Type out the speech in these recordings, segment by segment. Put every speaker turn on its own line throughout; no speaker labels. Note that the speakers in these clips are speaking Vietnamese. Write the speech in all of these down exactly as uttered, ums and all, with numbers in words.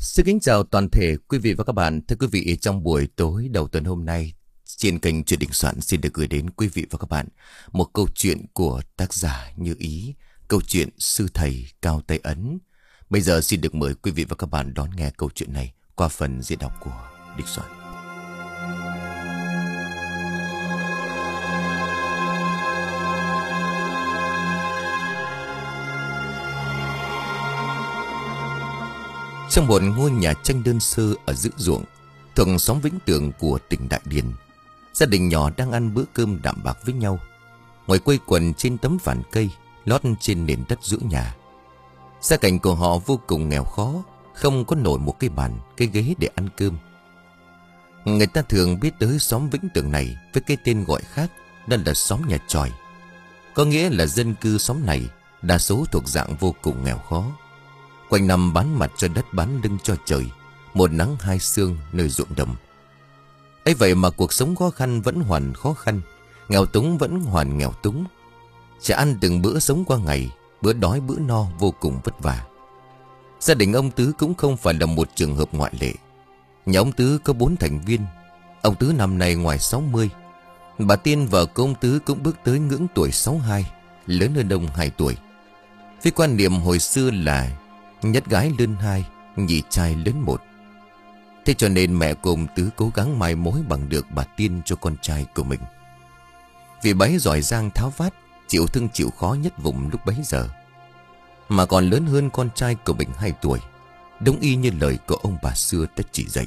Xin kính chào toàn thể quý vị và các bạn. Thưa quý vị, trong buổi tối đầu tuần hôm nay, trên kênh Chuyện Đình Soạn xin được gửi đến quý vị và các bạn một câu chuyện của tác giả Như Ý, câu chuyện Sư Thầy Cao Tay Ấn. Bây giờ xin được mời quý vị và các bạn đón nghe câu chuyện này qua phần diễn đọc của Đình Soạn. Trong một ngôi nhà tranh đơn sơ ở giữa ruộng, thuộc xóm Vĩnh Tường của tỉnh Đại Điền, gia đình nhỏ đang ăn bữa cơm đạm bạc với nhau, ngồi quây quần trên tấm phản cây lót trên nền đất giữa nhà. Gia cảnh của họ vô cùng nghèo khó, không có nổi một cái bàn, cái ghế để ăn cơm. Người ta thường biết tới xóm Vĩnh Tường này với cái tên gọi khác, đó là xóm nhà tròi. Có nghĩa là dân cư xóm này đa số thuộc dạng vô cùng nghèo khó, quanh năm bán mặt cho đất, bán lưng cho trời, một nắng hai sương nơi ruộng đồng. Ấy vậy mà cuộc sống khó khăn vẫn hoàn khó khăn, nghèo túng vẫn hoàn nghèo túng. Chỉ ăn từng bữa sống qua ngày, bữa đói bữa no vô cùng vất vả. Gia đình ông Tứ cũng không phải là một trường hợp ngoại lệ. Nhà ông Tứ có bốn thành viên. Ông Tứ năm nay ngoài sáu mươi. Bà Tiên vợ của ông Tứ cũng bước tới ngưỡng tuổi sáu hai, lớn hơn ông hai tuổi. Với quan niệm hồi xưa là nhất gái lớn hai, nhị trai lớn một. Thế cho nên mẹ của ông Tứ cố gắng mai mối bằng được bà Tiên cho con trai của mình. Vì bấy giỏi giang tháo vát, chịu thương chịu khó nhất vùng lúc bấy giờ, mà còn lớn hơn con trai của mình hai tuổi, đúng y như lời của ông bà xưa đã chỉ dạy.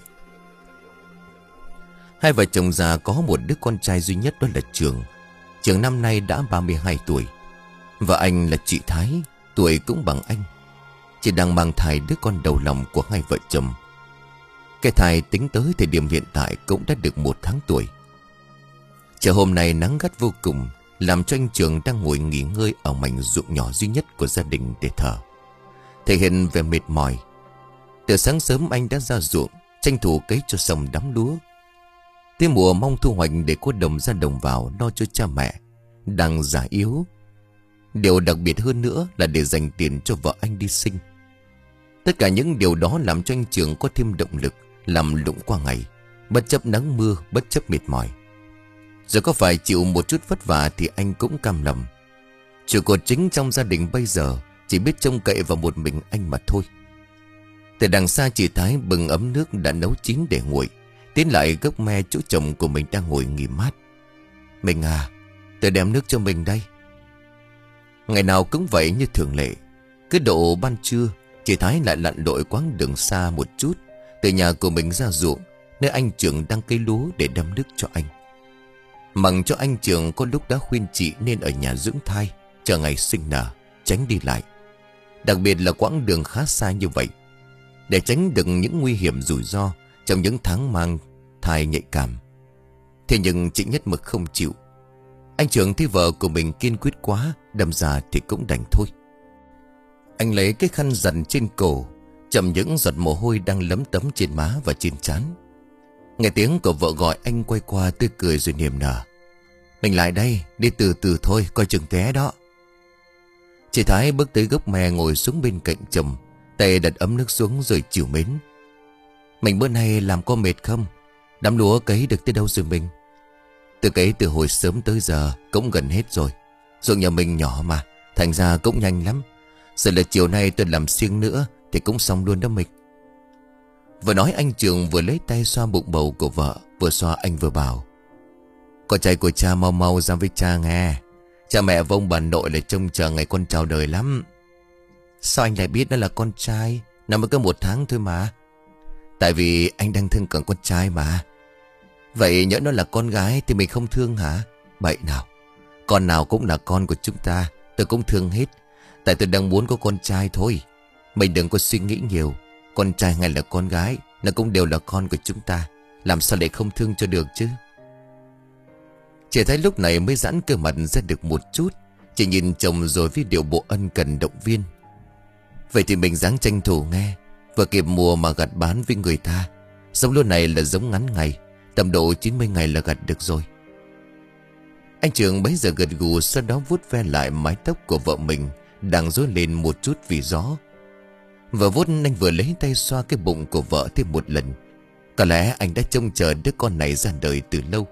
Hai vợ chồng già có một đứa con trai duy nhất, đó là Trường. Trường năm nay đã ba mươi hai tuổi. Và anh là chị Thái, tuổi cũng bằng anh, chỉ đang mang thai đứa con đầu lòng của hai vợ chồng. Cái thai tính tới thời điểm hiện tại cũng đã được một tháng tuổi. Chiều hôm nay nắng gắt vô cùng, làm cho anh Trường đang ngồi nghỉ ngơi ở mảnh ruộng nhỏ duy nhất của gia đình để thở, thể hiện vẻ mệt mỏi. Từ sáng sớm anh đã ra ruộng, tranh thủ cấy cho xong đám lúa. Tới mùa mong thu hoạch để có đồng ra đồng vào lo cho cha mẹ đang già yếu. Điều đặc biệt hơn nữa là để dành tiền cho vợ anh đi sinh. Tất cả những điều đó làm cho anh Trường có thêm động lực làm lụng qua ngày, bất chấp nắng mưa, bất chấp mệt mỏi. Giờ có phải chịu một chút vất vả thì anh cũng cam lòng. Trụ cột chính trong gia đình bây giờ chỉ biết trông cậy vào một mình anh mà thôi. Từ đằng xa chị Thái bưng ấm nước đã nấu chín để nguội, tiến lại gốc me chỗ chồng của mình đang ngồi nghỉ mát. Mình à, tôi đem nước cho mình đây. Ngày nào cũng vậy như thường lệ. Cứ độ ban trưa, chị Thái lại lặn lội quãng đường xa một chút, từ nhà của mình ra ruộng nơi anh Trường đang cấy lúa để đem nước cho anh. Mặc cho anh Trường có lúc đã khuyên chị nên ở nhà dưỡng thai, chờ ngày sinh nở, tránh đi lại. Đặc biệt là quãng đường khá xa như vậy, để tránh được những nguy hiểm rủi ro trong những tháng mang thai nhạy cảm. Thế nhưng chị nhất mực không chịu. Anh Trường thấy vợ của mình kiên quyết quá, đâm ra thì cũng đành thôi. Anh lấy cái khăn giặt trên cổ, chậm những giọt mồ hôi đang lấm tấm trên má và trên trán. Nghe tiếng của vợ gọi, anh quay qua tươi cười rồi niềm nở. Mình lại đây, đi từ từ thôi, coi chừng té đó. Chị Thái bước tới gốc me ngồi xuống bên cạnh chồng, tay đặt ấm nước xuống rồi trìu mến. Mình bữa nay làm có mệt không? Đám lúa cấy được tới đâu rồi mình? Từ cấy từ hồi sớm tới giờ cũng gần hết rồi. Ruộng nhà mình nhỏ mà, thành ra cũng nhanh lắm. Giờ là chiều nay tôi làm siêng nữa thì cũng xong luôn đó mình. Vừa nói anh Trường vừa lấy tay xoa bụng bầu của vợ, vừa xoa anh vừa bảo. Con trai của cha mau mau ra với cha nghe. Cha mẹ và ông bà nội lại trông chờ ngày con chào đời lắm. Sao anh lại biết nó là con trai? Nó mới có một tháng thôi mà. Tại vì anh đang thương cần con trai mà. Vậy nhỡ nó là con gái thì mình không thương hả? Bậy nào, con nào cũng là con của chúng ta, tôi cũng thương hết. Tại tôi đang muốn có con trai thôi. Mình đừng có suy nghĩ nhiều. Con trai hay là con gái, nó cũng đều là con của chúng ta. Làm sao lại không thương cho được chứ? Chị thấy lúc này mới giãn cơ mặt ra được một chút. Chị nhìn chồng rồi với điệu bộ ân cần động viên. Vậy thì mình ráng tranh thủ nghe. Vừa kịp mùa mà gặt bán với người ta. Giống lúa này là giống ngắn ngày, tầm độ chín mươi ngày là gặt được rồi. Anh Trường bấy giờ gật gù, sau đó vuốt ve lại mái tóc của vợ mình đang rối lên một chút vì gió. Vừa vuốt anh vừa lấy tay xoa cái bụng của vợ thêm một lần. Có lẽ anh đã trông chờ đứa con này ra đời từ lâu.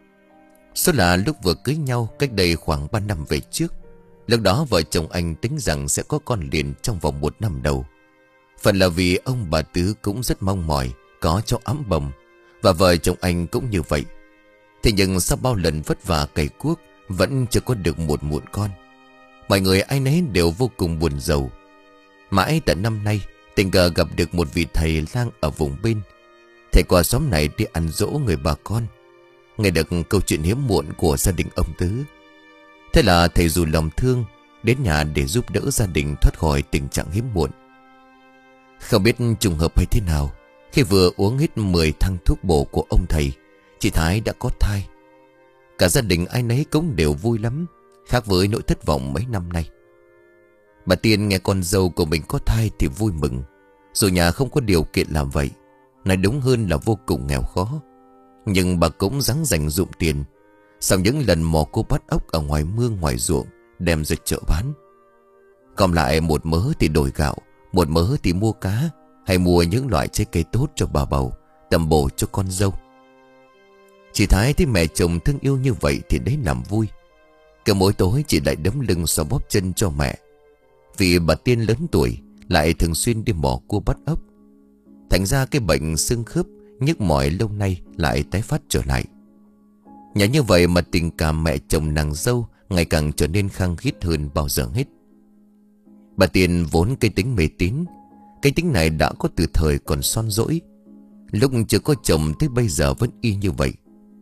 Số là lúc vừa cưới nhau cách đây khoảng ba năm về trước. Lúc đó vợ chồng anh tính rằng sẽ có con liền trong vòng một năm đầu. Phần là vì ông bà Tứ cũng rất mong mỏi có cháu ấm bồng, và vợ chồng anh cũng như vậy. Thế nhưng sau bao lần vất vả cày cuốc vẫn chưa có được một mụn con. Mọi người ai nấy đều vô cùng buồn rầu. Mãi tận năm nay tình cờ gặp được một vị thầy lang ở vùng bên. Thầy qua xóm này đi ăn dỗ người bà con, nghe được câu chuyện hiếm muộn của gia đình ông Tứ. Thế là thầy dù lòng thương đến nhà để giúp đỡ gia đình thoát khỏi tình trạng hiếm muộn. Không biết trùng hợp hay thế nào, khi vừa uống hết mười thang thuốc bổ của ông thầy, chị Thái đã có thai. Cả gia đình ai nấy cũng đều vui lắm, khác với nỗi thất vọng mấy năm nay. Bà Tiên nghe con dâu của mình có thai thì vui mừng, dù nhà không có điều kiện làm vậy, nói đúng hơn là vô cùng nghèo khó. Nhưng bà cũng ráng dành dụm tiền sau những lần mò cô bắt ốc ở ngoài mương ngoài ruộng, đem ra chợ bán. Còn lại một mớ thì đổi gạo, một mớ thì mua cá, hay mua những loại trái cây tốt cho bà bầu, tầm bổ cho con dâu. Chị Thái thấy mẹ chồng thương yêu như vậy thì đấy làm vui. Cứ mỗi tối chị lại đấm lưng xoa bóp chân cho mẹ. Vì bà Tiên lớn tuổi lại thường xuyên đi mò cua bắt ốc, thành ra cái bệnh xương khớp nhức mỏi lâu nay lại tái phát trở lại. Nhờ như vậy mà tình cảm mẹ chồng nàng dâu ngày càng trở nên khăng khít hơn bao giờ hết. Bà Tiên vốn cây tính mê tín. Cái tính này đã có từ thời còn son dỗi, lúc chưa có chồng tới bây giờ vẫn y như vậy.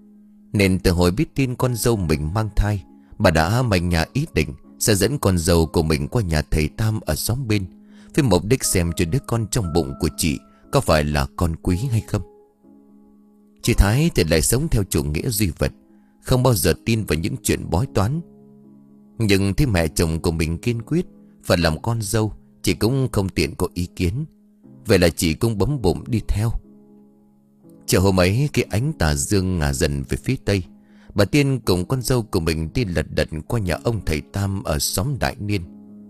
Nên từ hồi biết tin con dâu mình mang thai, bà đã mạnh nhà ý định sẽ dẫn con dâu của mình qua nhà thầy Tam ở xóm bên, với mục đích xem cho đứa con trong bụng của chị có phải là con quý hay không. Chị Thái thì lại sống theo chủ nghĩa duy vật, không bao giờ tin vào những chuyện bói toán. Nhưng thấy mẹ chồng của mình kiên quyết phải làm con dâu, chị cũng không tiện có ý kiến. Vậy là chị cũng bấm bụng đi theo. Chiều hôm ấy khi ánh tà dương ngả dần về phía tây, bà Tiên cùng con dâu của mình đi lật đật qua nhà ông thầy Tam ở xóm Đại Niên.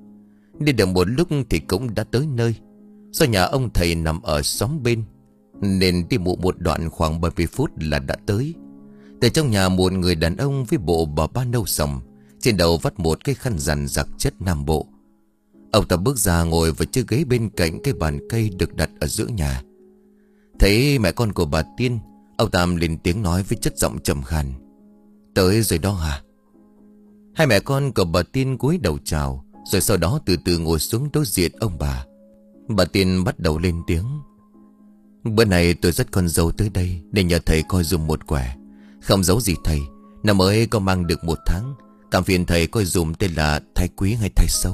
Đi được một lúc thì cũng đã tới nơi. Do nhà ông thầy nằm ở xóm bên nên đi bộ một đoạn khoảng ba mươi phút là đã tới. Từ trong nhà một người đàn ông với bộ bà ba nâu sòng, trên đầu vắt một cái khăn rằn giặc chất Nam Bộ. Ông ta bước ra ngồi vào chiếc ghế bên cạnh cái bàn cây được đặt ở giữa nhà. Thấy mẹ con của bà Tiên, ông Tam lên tiếng nói với chất giọng trầm khàn: "Tới rồi đó hả?" Hai mẹ con của bà Tiên cúi đầu chào, rồi sau đó từ từ ngồi xuống đối diện ông bà. Bà Tiên bắt đầu lên tiếng: "Bữa nay tôi dắt con dâu tới đây để nhờ thầy coi dùm một quẻ. Không giấu gì thầy, năm mới có mang được một tháng. Cảm phiền thầy coi dùm tên là thai quý hay thai xấu."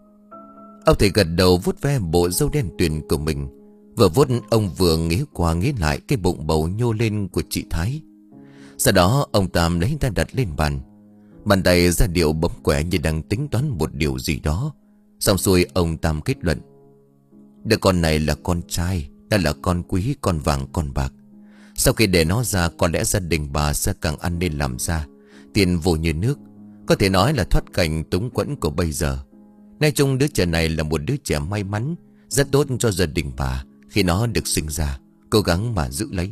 Ông thầy gật đầu vuốt ve bộ râu đen tuyền của mình. Vừa vuốt ông vừa nghĩ qua nghĩ lại cái bụng bầu nhô lên của chị Thái. Sau đó ông Tam lấy tay đặt lên bàn, bàn tay ra điệu bấm quẻ như đang tính toán một điều gì đó. Xong xuôi ông Tam kết luận: "Đứa con này là con trai, đã là con quý, con vàng, con bạc. Sau khi để nó ra, có lẽ gia đình bà sẽ càng ăn nên làm ra, tiền vô như nước. Có thể nói là thoát cảnh túng quẫn của bây giờ. Nói chung đứa trẻ này là một đứa trẻ may mắn, rất tốt cho gia đình bà khi nó được sinh ra, cố gắng mà giữ lấy."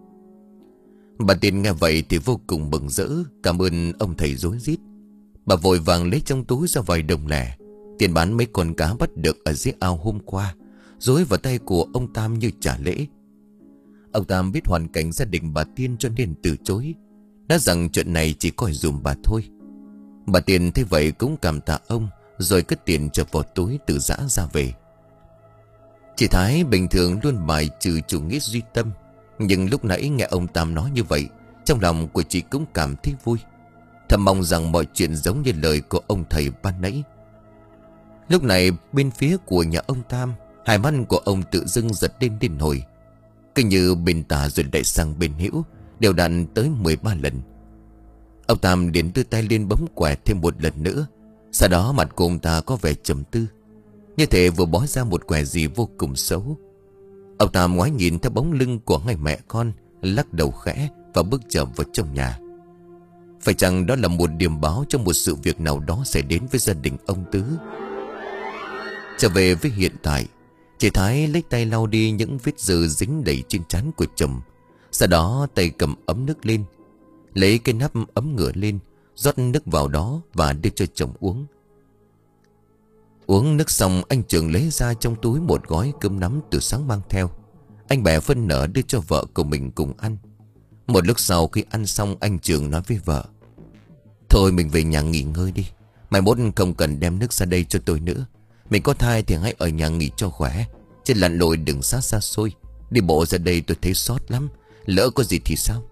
Bà Tiên nghe vậy thì vô cùng mừng rỡ, cảm ơn ông thầy rối rít. Bà vội vàng lấy trong túi ra vài đồng lẻ, tiền bán mấy con cá bắt được ở dưới ao hôm qua, rối vào tay của ông Tam như trả lễ. Ông Tam biết hoàn cảnh gia đình bà Tiên cho nên từ chối, nói rằng chuyện này chỉ coi dùm bà thôi. Bà Tiên thấy vậy cũng cảm tạ ông, rồi cất tiền cho vào túi tự dã ra về. Chị Thái bình thường luôn bài trừ chủ nghĩa duy tâm, nhưng lúc nãy nghe ông Tam nói như vậy, trong lòng của chị cũng cảm thấy vui, thầm mong rằng mọi chuyện giống như lời của ông thầy ban nãy. Lúc này bên phía của nhà ông Tam, hai mắt của ông tự dưng giật lên liên hồi, cứ như bên tả rồi lại sang bên hữu, đều đặn tới mười ba lần. Ông Tam liền đưa tay lên bấm quẹt thêm một lần nữa. Sau đó mặt của ông ta có vẻ trầm tư, như thể vừa bói ra một quẻ gì vô cùng xấu. Ông Tam ngoái nhìn theo bóng lưng của hai mẹ con, lắc đầu khẽ và bước chậm vào trong nhà. Phải chăng đó là một điểm báo cho một sự việc nào đó xảy đến với gia đình ông Tứ? Trở về với hiện tại, Chị Thái lấy tay lau đi những vết dư dính đầy trên trán của chồng. Sau đó tay cầm ấm nước lên, lấy cái nắp ấm ngửa lên, rót nước vào đó và đưa cho chồng uống. Uống nước xong, anh Trường lấy ra trong túi một gói cơm nắm từ sáng mang theo. Anh bẻ phân nở đưa cho vợ của mình cùng ăn. Một lúc sau khi ăn xong, anh Trường nói với vợ: "Thôi mình về nhà nghỉ ngơi đi. Mai mốt không cần đem nước ra đây cho tôi nữa. Mình có thai thì hãy ở nhà nghỉ cho khỏe, chứ lặn lội đừng xa xa xôi. Đi bộ ra đây tôi thấy xót lắm, lỡ có gì thì sao?"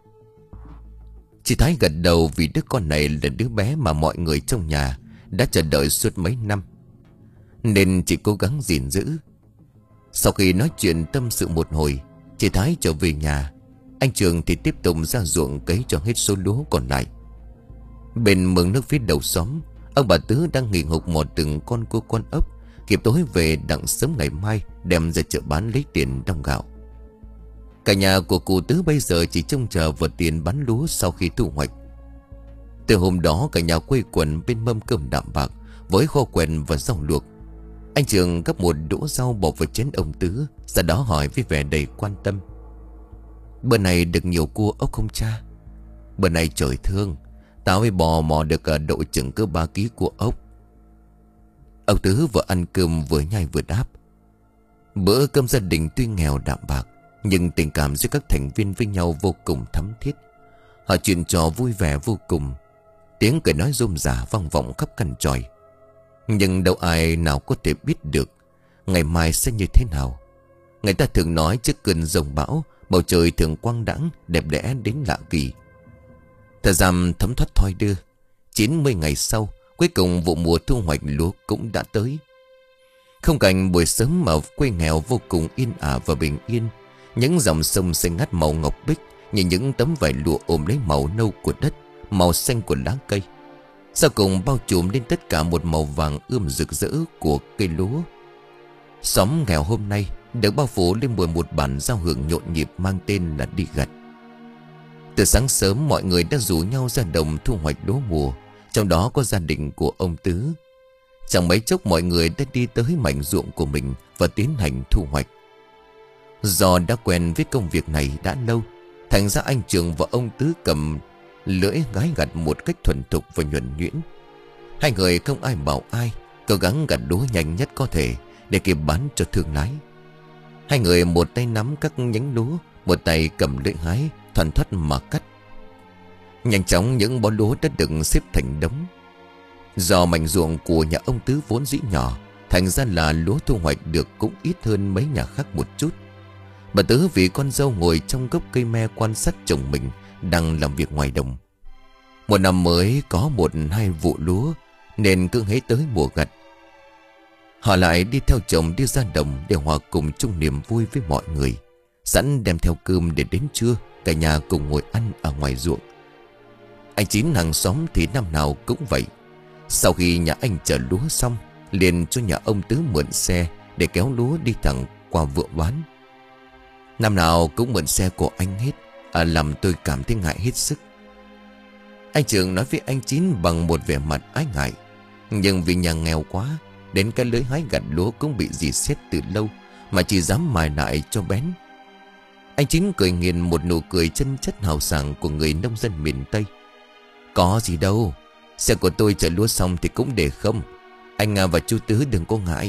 Chị Thái gật đầu, vì đứa con này là đứa bé mà mọi người trong nhà đã chờ đợi suốt mấy năm, nên chị cố gắng gìn giữ. Sau khi nói chuyện tâm sự một hồi, chị Thái trở về nhà. Anh Trường thì tiếp tục ra ruộng cấy cho hết số lúa còn lại. Bên mương nước phía đầu xóm, ông bà Tứ đang nghỉ hục một từng con cua con ốc, kịp tối về đặng sớm ngày mai đem ra chợ bán lấy tiền đong gạo. Cả nhà của cụ Tứ bây giờ chỉ trông chờ vào tiền bán lúa sau khi thu hoạch. Từ hôm đó cả nhà quây quần bên mâm cơm đạm bạc với kho quẹt và rau luộc. Anh Trường gấp một đũa rau bỏ vào chén ông Tứ, sau đó hỏi với vẻ đầy quan tâm: "Bữa này được nhiều cua ốc không cha?" "Bữa này trời thương, tao với bò mò được độ chừng cỡ ba ký cua ốc." Ông Tứ vừa ăn cơm vừa nhai vừa đáp: "Bữa cơm gia đình tuy nghèo đạm bạc, nhưng tình cảm giữa các thành viên với nhau vô cùng thắm thiết. Họ chuyện trò vui vẻ vô cùng, tiếng cười nói rôm rả vang vọng khắp căn tròi. Nhưng đâu ai nào có thể biết được ngày mai sẽ như thế nào. Người ta thường nói trước cơn giông bão, bầu trời thường quang đãng đẹp đẽ đến lạ kỳ. Thời gian thấm thoát thoi đưa. Chín mươi ngày sau, cuối cùng vụ mùa thu hoạch lúa cũng đã tới. Không cảnh buổi sớm ở quê nghèo vô cùng yên ả và bình yên. Những dòng sông xanh ngắt màu ngọc bích như những tấm vải lụa ôm lấy màu nâu của đất, màu xanh của lá cây. Sau cùng bao trùm lên tất cả một màu vàng ươm rực rỡ của cây lúa. Xóm nghèo hôm nay được bao phủ lên mùi một bản giao hưởng nhộn nhịp mang tên là đi gặt. Từ sáng sớm mọi người đã rủ nhau ra đồng thu hoạch lúa mùa, trong đó có gia đình của ông Tứ. Chẳng mấy chốc mọi người đã đi tới mảnh ruộng của mình và tiến hành thu hoạch. Do đã quen với công việc này đã lâu, thành ra anh Trường và ông Tứ cầm lưỡi gái gặt một cách thuần thục và nhuần nhuyễn. Hai người không ai bảo ai, cố gắng gặt lúa nhanh nhất có thể để kịp bán cho thương lái. Hai người một tay nắm các nhánh lúa, một tay cầm lưỡi hái, thoăn thoắt mà cắt. Nhanh chóng những bó lúa đã được xếp thành đống. Do mảnh ruộng của nhà ông Tứ vốn dĩ nhỏ, thành ra là lúa thu hoạch được cũng ít hơn mấy nhà khác một chút. Bà Tứ vì con dâu ngồi trong gốc cây me quan sát chồng mình đang làm việc ngoài đồng. Một năm mới có một hai vụ lúa, nên cứ hễ tới mùa gặt, họ lại đi theo chồng đi ra đồng để hòa cùng chung niềm vui với mọi người. Sẵn đem theo cơm để đến trưa cả nhà cùng ngồi ăn ở ngoài ruộng. Anh Chín hàng xóm thì năm nào cũng vậy. Sau khi nhà anh chở lúa xong, liền cho nhà ông Tứ mượn xe để kéo lúa đi thẳng qua vựa bán. Năm nào cũng mượn xe của anh hết, à, làm tôi cảm thấy ngại hết sức. Anh Trường nói với anh Chín bằng một vẻ mặt ái ngại. Nhưng vì nhà nghèo quá, đến cái lưới hái gặt lúa cũng bị dì xét từ lâu, mà chỉ dám mài lại cho bén. Anh Chín cười nghiền một nụ cười chân chất hào sảng của người nông dân miền Tây. "Có gì đâu, xe của tôi chở lúa xong thì cũng để không. Anh và chú Tứ đừng có ngại."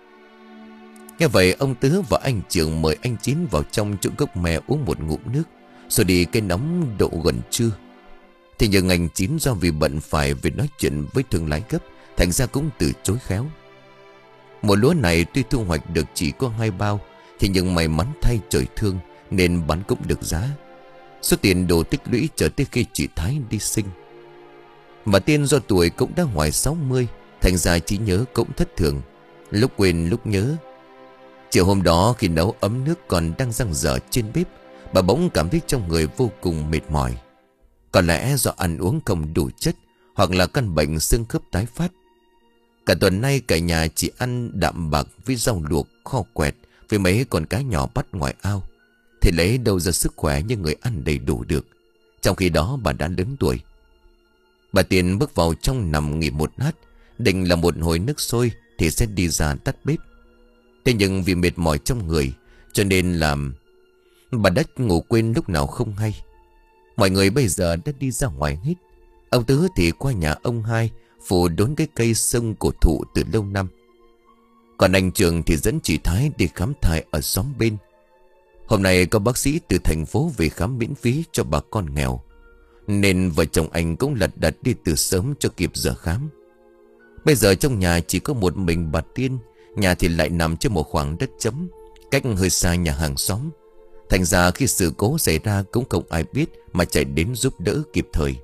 Nghe vậy ông Tứ và anh Trường mời anh Chín vào trong chỗ gốc me uống một ngụm nước, rồi đi cái nóng độ gần trưa. Thì nhưng anh Chín do vì bận phải về nói chuyện với thương lái gấp, thành ra cũng từ chối khéo. Mùa lúa này tuy thu hoạch được chỉ có hai bao, thì nhưng may mắn thay trời thương nên bán cũng được giá. Số tiền đồ tích lũy chờ tới khi chị Thái đi sinh. Mà Tiên do tuổi cũng đã ngoài sáu mươi, thành ra trí nhớ cũng thất thường, lúc quên lúc nhớ. Chiều hôm đó khi nấu ấm nước còn đang dang dở trên bếp, bà bỗng cảm thấy trong người vô cùng mệt mỏi. Có lẽ do ăn uống không đủ chất, hoặc là căn bệnh xương khớp tái phát. Cả tuần nay cả nhà chỉ ăn đạm bạc với rau luộc, kho quẹt với mấy con cá nhỏ bắt ngoài ao, thì lấy đâu ra sức khỏe như người ăn đầy đủ được. Trong khi đó bà đã lớn tuổi. Bà Tiền bước vào trong nằm nghỉ một lát, định là một hồi nước sôi thì sẽ đi ra tắt bếp. Thế nhưng vì mệt mỏi trong người, cho nên là bà đã ngủ quên lúc nào không hay. Mọi người bây giờ đã đi ra ngoài hết. Ông Tứ thì qua nhà ông hai phụ đốn cái cây sông cổ thụ từ lâu năm. Còn anh Trường thì dẫn chị Thái đi khám thai ở xóm bên. Hôm nay có bác sĩ từ thành phố về khám miễn phí cho bà con nghèo, nên vợ chồng anh cũng lật đật đi từ sớm cho kịp giờ khám. Bây giờ trong nhà chỉ có một mình bà Tiên. Nhà thì lại nằm trên một khoảng đất trống, cách hơi xa nhà hàng xóm. Thành ra khi sự cố xảy ra cũng không ai biết mà chạy đến giúp đỡ kịp thời.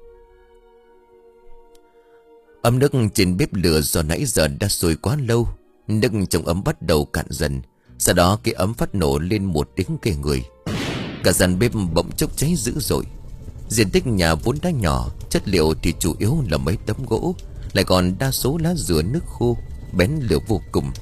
Ấm nước trên bếp lửa do nãy giờ đã sôi quá lâu. Nước trong ấm bắt đầu cạn dần. Sau đó cái ấm phát nổ lên một tiếng kề người. Cả gian bếp bỗng chốc cháy dữ dội. Diện tích nhà vốn đã nhỏ, chất liệu thì chủ yếu là mấy tấm gỗ, lại còn đa số lá dừa nước khô, bén lửa vô cùng.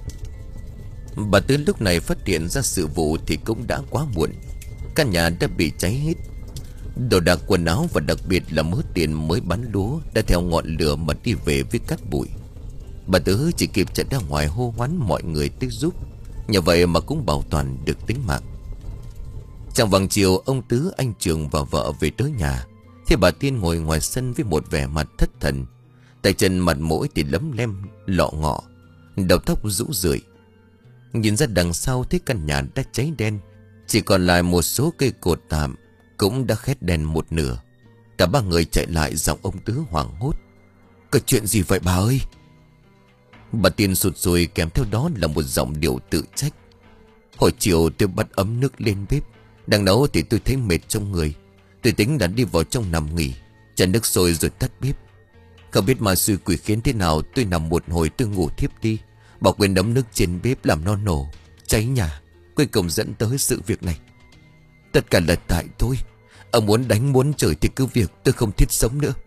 Bà Tư lúc này phát hiện ra sự vụ thì cũng đã quá muộn. Căn nhà đã bị cháy hết. Đồ đạc quần áo và đặc biệt là mớ tiền mới bán lúa đã theo ngọn lửa mà đi về với cát bụi. Bà Tứ chỉ kịp chạy ra ngoài hô hoán mọi người tới giúp. Nhờ vậy mà cũng bảo toàn được tính mạng. Trong vòng chiều, ông Tứ, anh Trường và vợ về tới nhà, thì bà Tiên ngồi ngoài sân với một vẻ mặt thất thần. Tay chân mặt mũi thì lấm lem lọ ngọ, đầu tóc rũ rượi. Nhìn ra đằng sau thấy căn nhà đã cháy đen, chỉ còn lại một số cây cột tạm cũng đã khét đèn một nửa. Cả ba người chạy lại, giọng ông Tứ hoảng hốt: "Có chuyện gì vậy bà ơi?" Bà Tiên sụt sùi, kèm theo đó là một giọng điệu tự trách: "Hồi chiều tôi bắt ấm nước lên bếp, đang nấu thì tôi thấy mệt trong người. Tôi tính đã đi vào trong nằm nghỉ, chả nước sôi rồi tắt bếp. Không biết mà xui quỷ khiến thế nào, tôi nằm một hồi tôi ngủ thiếp đi, bỏ quên ấm nước trên bếp làm nó nổ cháy nhà, cuối cùng dẫn tới sự việc này. Tất cả là tại tôi. Ông muốn đánh muốn chửi thì cứ việc, tôi không thiết sống nữa."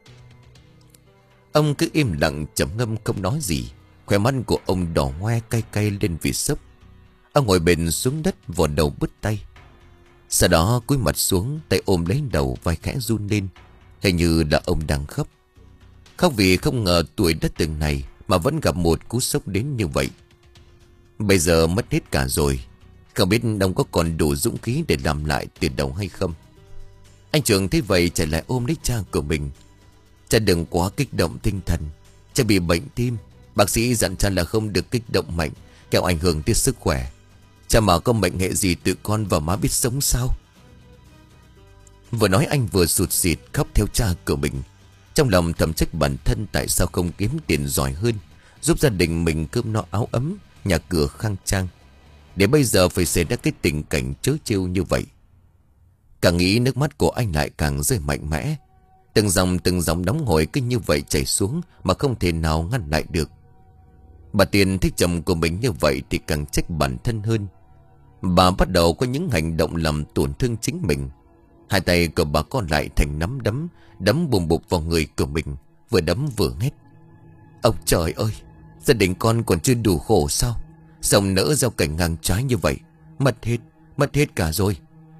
Ông cứ im lặng trầm ngâm không nói gì. Khóe mắt của ông đỏ hoe cay cay lên vì sốc. Ông ngồi bệt xuống đất, vò đầu bứt tay. Sau đó cúi mặt xuống, tay ôm lấy đầu, vai khẽ run lên. Hình như là ông đang khóc. Khóc vì không ngờ tuổi đã từng này mà vẫn gặp một cú sốc đến như vậy. Bây giờ mất hết cả rồi, không biết ông có còn đủ dũng khí để làm lại từ đầu hay không. Anh Trường thấy vậy chạy lại ôm lấy cha của mình. "Cha đừng quá kích động tinh thần. Cha bị bệnh tim. Bác sĩ dặn cha là không được kích động mạnh, kẻo ảnh hưởng tới sức khỏe. Cha mà có mệnh hệ gì tự con và má biết sống sao?" Vừa nói anh vừa sụt sịt khóc theo cha của mình. Trong lòng thầm trách bản thân tại sao không kiếm tiền giỏi hơn, giúp gia đình mình cơm no áo ấm, nhà cửa khang trang, để bây giờ phải xảy ra cái tình cảnh trớ trêu như vậy. Càng nghĩ nước mắt của anh lại càng rơi mạnh mẽ. Từng dòng từng dòng nóng hổi cứ như vậy chảy xuống mà không thể nào ngăn lại được. Bà Tiên thấy chồng của mình như vậy thì càng trách bản thân hơn. Bà bắt đầu có những hành động làm tổn thương chính mình. Hai tay của bà con lại thành nắm đấm, đấm bùm bụp vào người của mình, vừa đấm vừa hét: "Ông trời ơi, gia đình con còn chưa đủ khổ sao? Xong nỡ gieo cảnh ngang trái như vậy, mất hết, mất hết cả rồi."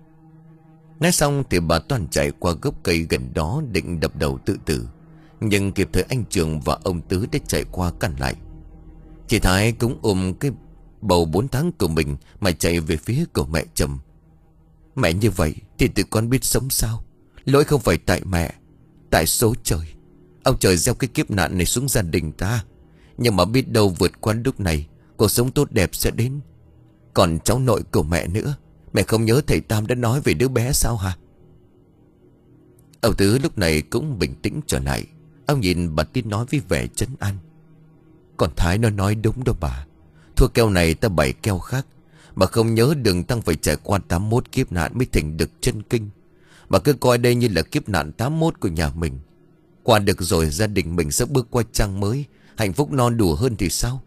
Nói xong thì bà toàn chạy qua gốc cây gần đó định đập đầu tự tử. Nhưng kịp thời anh Trường và ông Tứ đã chạy qua cản lại. Chị Thái cũng ôm cái bầu bốn tháng của mình mà chạy về phía của mẹ chồng. "Mẹ như vậy thì tụi con biết sống sao? Lỗi không phải tại mẹ, tại số trời. Ông trời gieo cái kiếp nạn này xuống gia đình ta, nhưng mà biết đâu vượt qua lúc này cuộc sống tốt đẹp sẽ đến. Còn cháu nội của mẹ nữa, mẹ không nhớ thầy Tam đã nói về đứa bé sao hả?" Ông Tứ lúc này cũng bình tĩnh trở lại. Ông nhìn bà Tiên nói với vẻ trấn an: "Còn Thái nó nói đúng đâu bà. Thua keo này ta bảy keo khác. Mà không nhớ đường tăng phải trải qua tám mươi mốt kiếp nạn mới thành được chân kinh. Mà cứ coi đây như là kiếp nạn tám mươi mốt của nhà mình. Qua được rồi gia đình mình sẽ bước qua trang mới, hạnh phúc non đủ hơn thì sao?"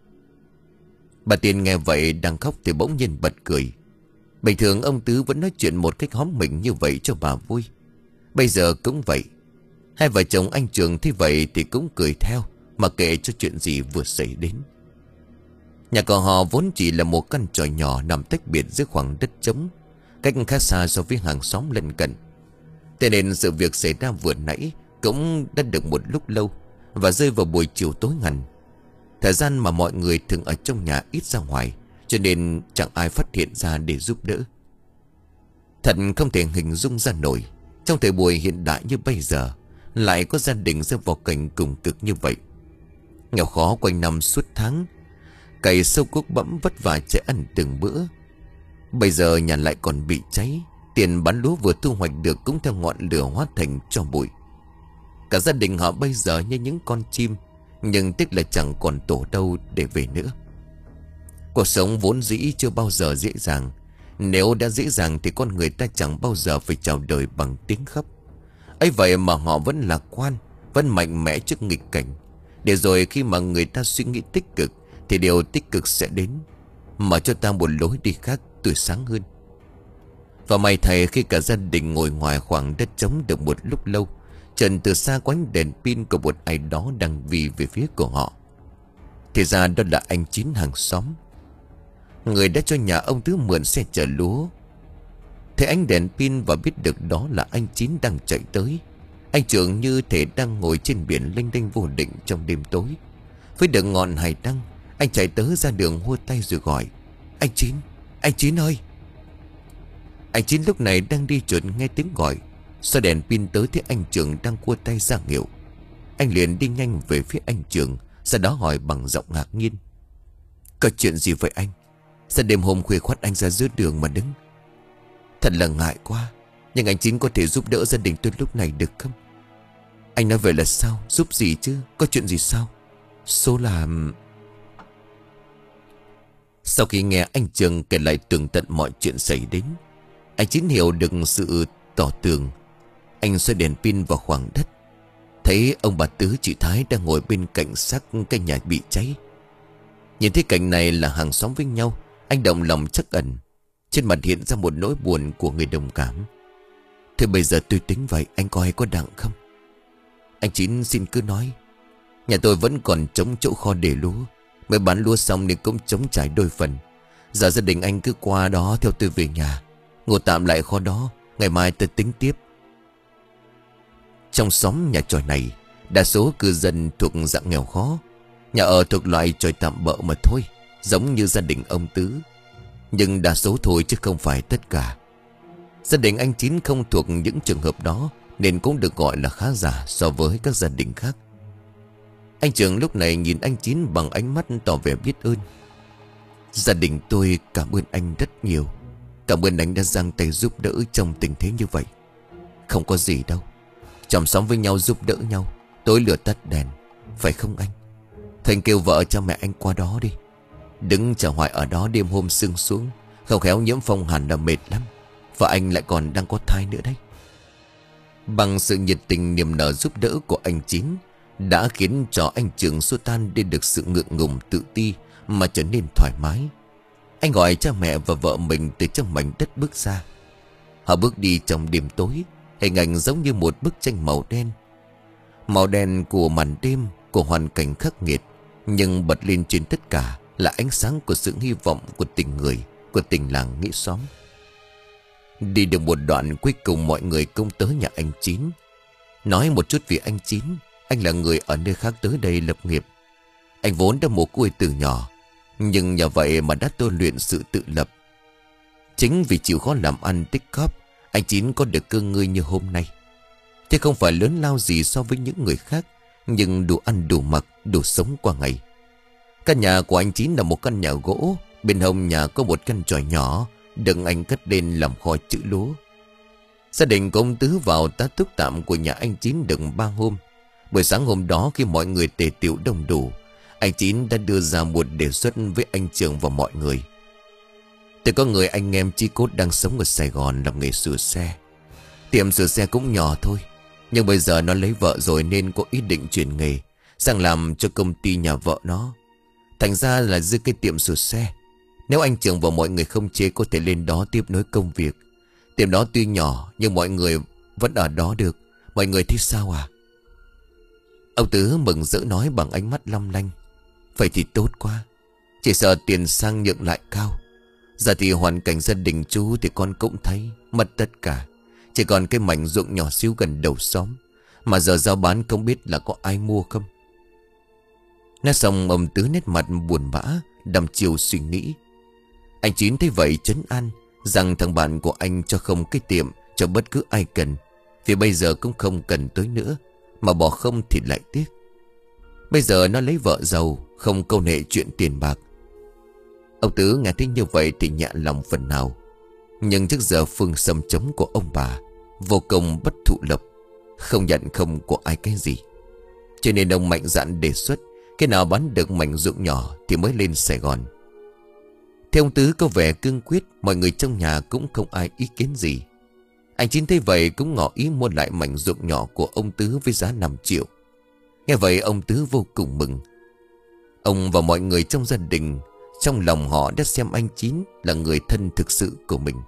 Bà Tiên nghe vậy đang khóc thì bỗng nhiên bật cười. Bình thường ông Tứ vẫn nói chuyện một cách hóm mình như vậy cho bà vui. Bây giờ cũng vậy. Hai vợ chồng anh Trường thấy vậy thì cũng cười theo, mà kệ cho chuyện gì vừa xảy đến. Nhà của họ vốn chỉ là một căn tròi nhỏ nằm tách biệt giữa khoảng đất trống, cách khá xa so với hàng xóm lân cận. Thế nên sự việc xảy ra vừa nãy cũng đã được một lúc lâu và rơi vào buổi chiều tối ngần. Thời gian mà mọi người thường ở trong nhà ít ra ngoài, cho nên chẳng ai phát hiện ra để giúp đỡ. Thật không thể hình dung ra nổi, trong thời buổi hiện đại như bây giờ lại có gia đình rơi vào cảnh cùng cực như vậy. Nghèo khó quanh năm suốt tháng, cày sâu cuốc bẫm vất vả chạy ăn từng bữa. Bây giờ nhà lại còn bị cháy, tiền bán lúa vừa thu hoạch được cũng theo ngọn lửa hóa thành tro bụi. Cả gia đình họ bây giờ như những con chim, nhưng tiếc là chẳng còn tổ đâu để về nữa. Cuộc sống vốn dĩ chưa bao giờ dễ dàng. Nếu đã dễ dàng thì con người ta chẳng bao giờ phải chào đời bằng tiếng khóc. ấy vậy mà họ vẫn lạc quan, vẫn mạnh mẽ trước nghịch cảnh. Để rồi khi mà người ta suy nghĩ tích cực thì điều tích cực sẽ đến, mở cho ta một lối đi khác tươi sáng hơn. Và may thầy khi cả gia đình ngồi ngoài khoảng đất trống được một lúc lâu, Trần từ xa quánh đèn pin của một ai đó đang vi về phía của họ. Thì ra đó là anh Chín hàng xóm, người đã cho nhà ông Tứ mượn xe chở lúa. Thấy ánh đèn pin và biết được đó là anh Chín đang chạy tới, anh Trưởng như thể đang ngồi trên biển lênh đênh vô định trong đêm tối. Với được ngọn hải đăng, anh chạy tới ra đường hua tay rồi gọi: Anh Chín, anh Chín ơi. Anh Chín lúc này đang đi chợt nghe tiếng gọi, sau đèn pin tới thấy anh Trưởng đang cua tay ra hiệu. Anh liền đi nhanh về phía anh Trưởng, sau đó hỏi bằng giọng ngạc nhiên: Có chuyện gì vậy anh? Sao đêm hôm khuya khoắt anh ra giữa đường mà đứng? Thật là ngại quá, nhưng anh Chín có thể giúp đỡ gia đình tôi lúc này được không? Anh nói vậy là sao? Giúp gì chứ? Có chuyện gì sao? Số là... Sau khi nghe anh Trường kể lại tường tận mọi chuyện xảy đến, anh Chín hiểu được sự tỏ tường. Anh xoay đèn pin vào khoảng đất, thấy ông bà Tứ chị Thái đang ngồi bên cạnh xác căn nhà bị cháy. Nhìn thấy cảnh này là hàng xóm với nhau, anh động lòng trắc ẩn. Trên mặt hiện ra một nỗi buồn của người đồng cảm. Thôi bây giờ tôi tính vậy, anh coi có đặng không? Anh Chín xin cứ nói. Nhà tôi vẫn còn trống chỗ kho để lúa, mới bán lúa xong nên cũng trống trải đôi phần. Giờ gia đình anh cứ qua đó theo tôi về nhà, ngồi tạm lại kho đó, ngày mai tôi tính tiếp. Trong xóm nhà tròi này, đa số cư dân thuộc dạng nghèo khó, nhà ở thuộc loại tròi tạm bợ mà thôi, giống như gia đình ông Tứ. Nhưng đa số thôi chứ không phải tất cả. Gia đình anh Chín không thuộc những trường hợp đó, nên cũng được gọi là khá giả so với các gia đình khác. Anh Trường lúc này nhìn anh Chín bằng ánh mắt tỏ vẻ biết ơn. Gia đình tôi cảm ơn anh rất nhiều. Cảm ơn anh đã giang tay giúp đỡ trong tình thế như vậy. Không có gì đâu, chòm xóm với nhau giúp đỡ nhau, tối lửa tắt đèn, phải không anh? Thành kêu vợ cha mẹ anh qua đó đi. Đứng chờ hoài ở đó đêm hôm sương xuống, không khéo nhiễm phong hàn là mệt lắm. Và anh lại còn đang có thai nữa đấy. Bằng sự nhiệt tình niềm nở giúp đỡ của anh Chín đã khiến cho anh Trường xua tan đi được sự ngượng ngùng tự ti mà trở nên thoải mái. Anh gọi cha mẹ và vợ mình từ trong mảnh đất bước ra. Họ bước đi trong đêm tối, hình ảnh giống như một bức tranh màu đen. Màu đen của màn đêm, của hoàn cảnh khắc nghiệt, nhưng bật lên trên tất cả là ánh sáng của sự hy vọng, của tình người, của tình làng nghĩa xóm. Đi được một đoạn, cuối cùng mọi người cũng tới nhà anh Chín. Nói một chút về anh Chín. Anh là người ở nơi khác tới đây lập nghiệp. Anh vốn đã mồ côi từ nhỏ, nhưng nhờ vậy mà đã tôi luyện sự tự lập. Chính vì chịu khó làm ăn tích góp, anh Chín có được cơ ngơi như hôm nay. Thế không phải lớn lao gì so với những người khác, nhưng đủ ăn đủ mặc, đủ sống qua ngày. Căn nhà của anh Chín là một căn nhà gỗ. Bên hông nhà có một căn chòi nhỏ, đừng anh cất lên làm kho trữ lúa. Gia đình của ông Tứ vào tá túc tạm của nhà anh Chín được ba hôm. Buổi sáng hôm đó khi mọi người tề tựu đông đủ, anh Chín đã đưa ra một đề xuất với anh Trường và mọi người. Tôi có người anh em chí cốt đang sống ở Sài Gòn làm nghề sửa xe. Tiệm sửa xe cũng nhỏ thôi, nhưng bây giờ nó lấy vợ rồi nên có ý định chuyển nghề sang làm cho công ty nhà vợ nó. Thành ra là giữ cái tiệm sửa xe. Nếu anh Trường và mọi người không chê, có thể lên đó tiếp nối công việc. Tiệm đó tuy nhỏ nhưng mọi người vẫn ở đó được. Mọi người thích sao à? Ông Tứ mừng rỡ nói bằng ánh mắt long lanh. Vậy thì tốt quá. Chỉ sợ tiền sang nhượng lại cao. Giờ thì hoàn cảnh gia đình chú thì con cũng thấy mất tất cả. Chỉ còn cái mảnh ruộng nhỏ xíu gần đầu xóm, mà giờ giao bán không biết là có ai mua không. Nói xong ông Tứ nét mặt buồn bã, đăm chiều suy nghĩ. Anh Chín thấy vậy trấn an rằng thằng bạn của anh cho không cái tiệm cho bất cứ ai cần, vì bây giờ cũng không cần tới nữa, mà bỏ không thì lại tiếc. Bây giờ nó lấy vợ giàu, không câu nệ chuyện tiền bạc. Ông Tứ nghe thấy như vậy thì nhẹ lòng phần nào. Nhưng trước giờ phương sâm chống của ông bà vô cùng bất thụ lập, không nhận không của ai cái gì. Cho nên ông mạnh dạn đề xuất cái nào bán được mảnh ruộng nhỏ thì mới lên Sài Gòn. Theo ông Tứ có vẻ cương quyết, mọi người trong nhà cũng không ai ý kiến gì. Anh Chín thấy vậy cũng ngỏ ý mua lại mảnh ruộng nhỏ của ông Tứ với giá năm triệu. Nghe vậy ông Tứ vô cùng mừng. Ông và mọi người trong gia đình, trong lòng họ đã xem anh Chín là người thân thực sự của mình.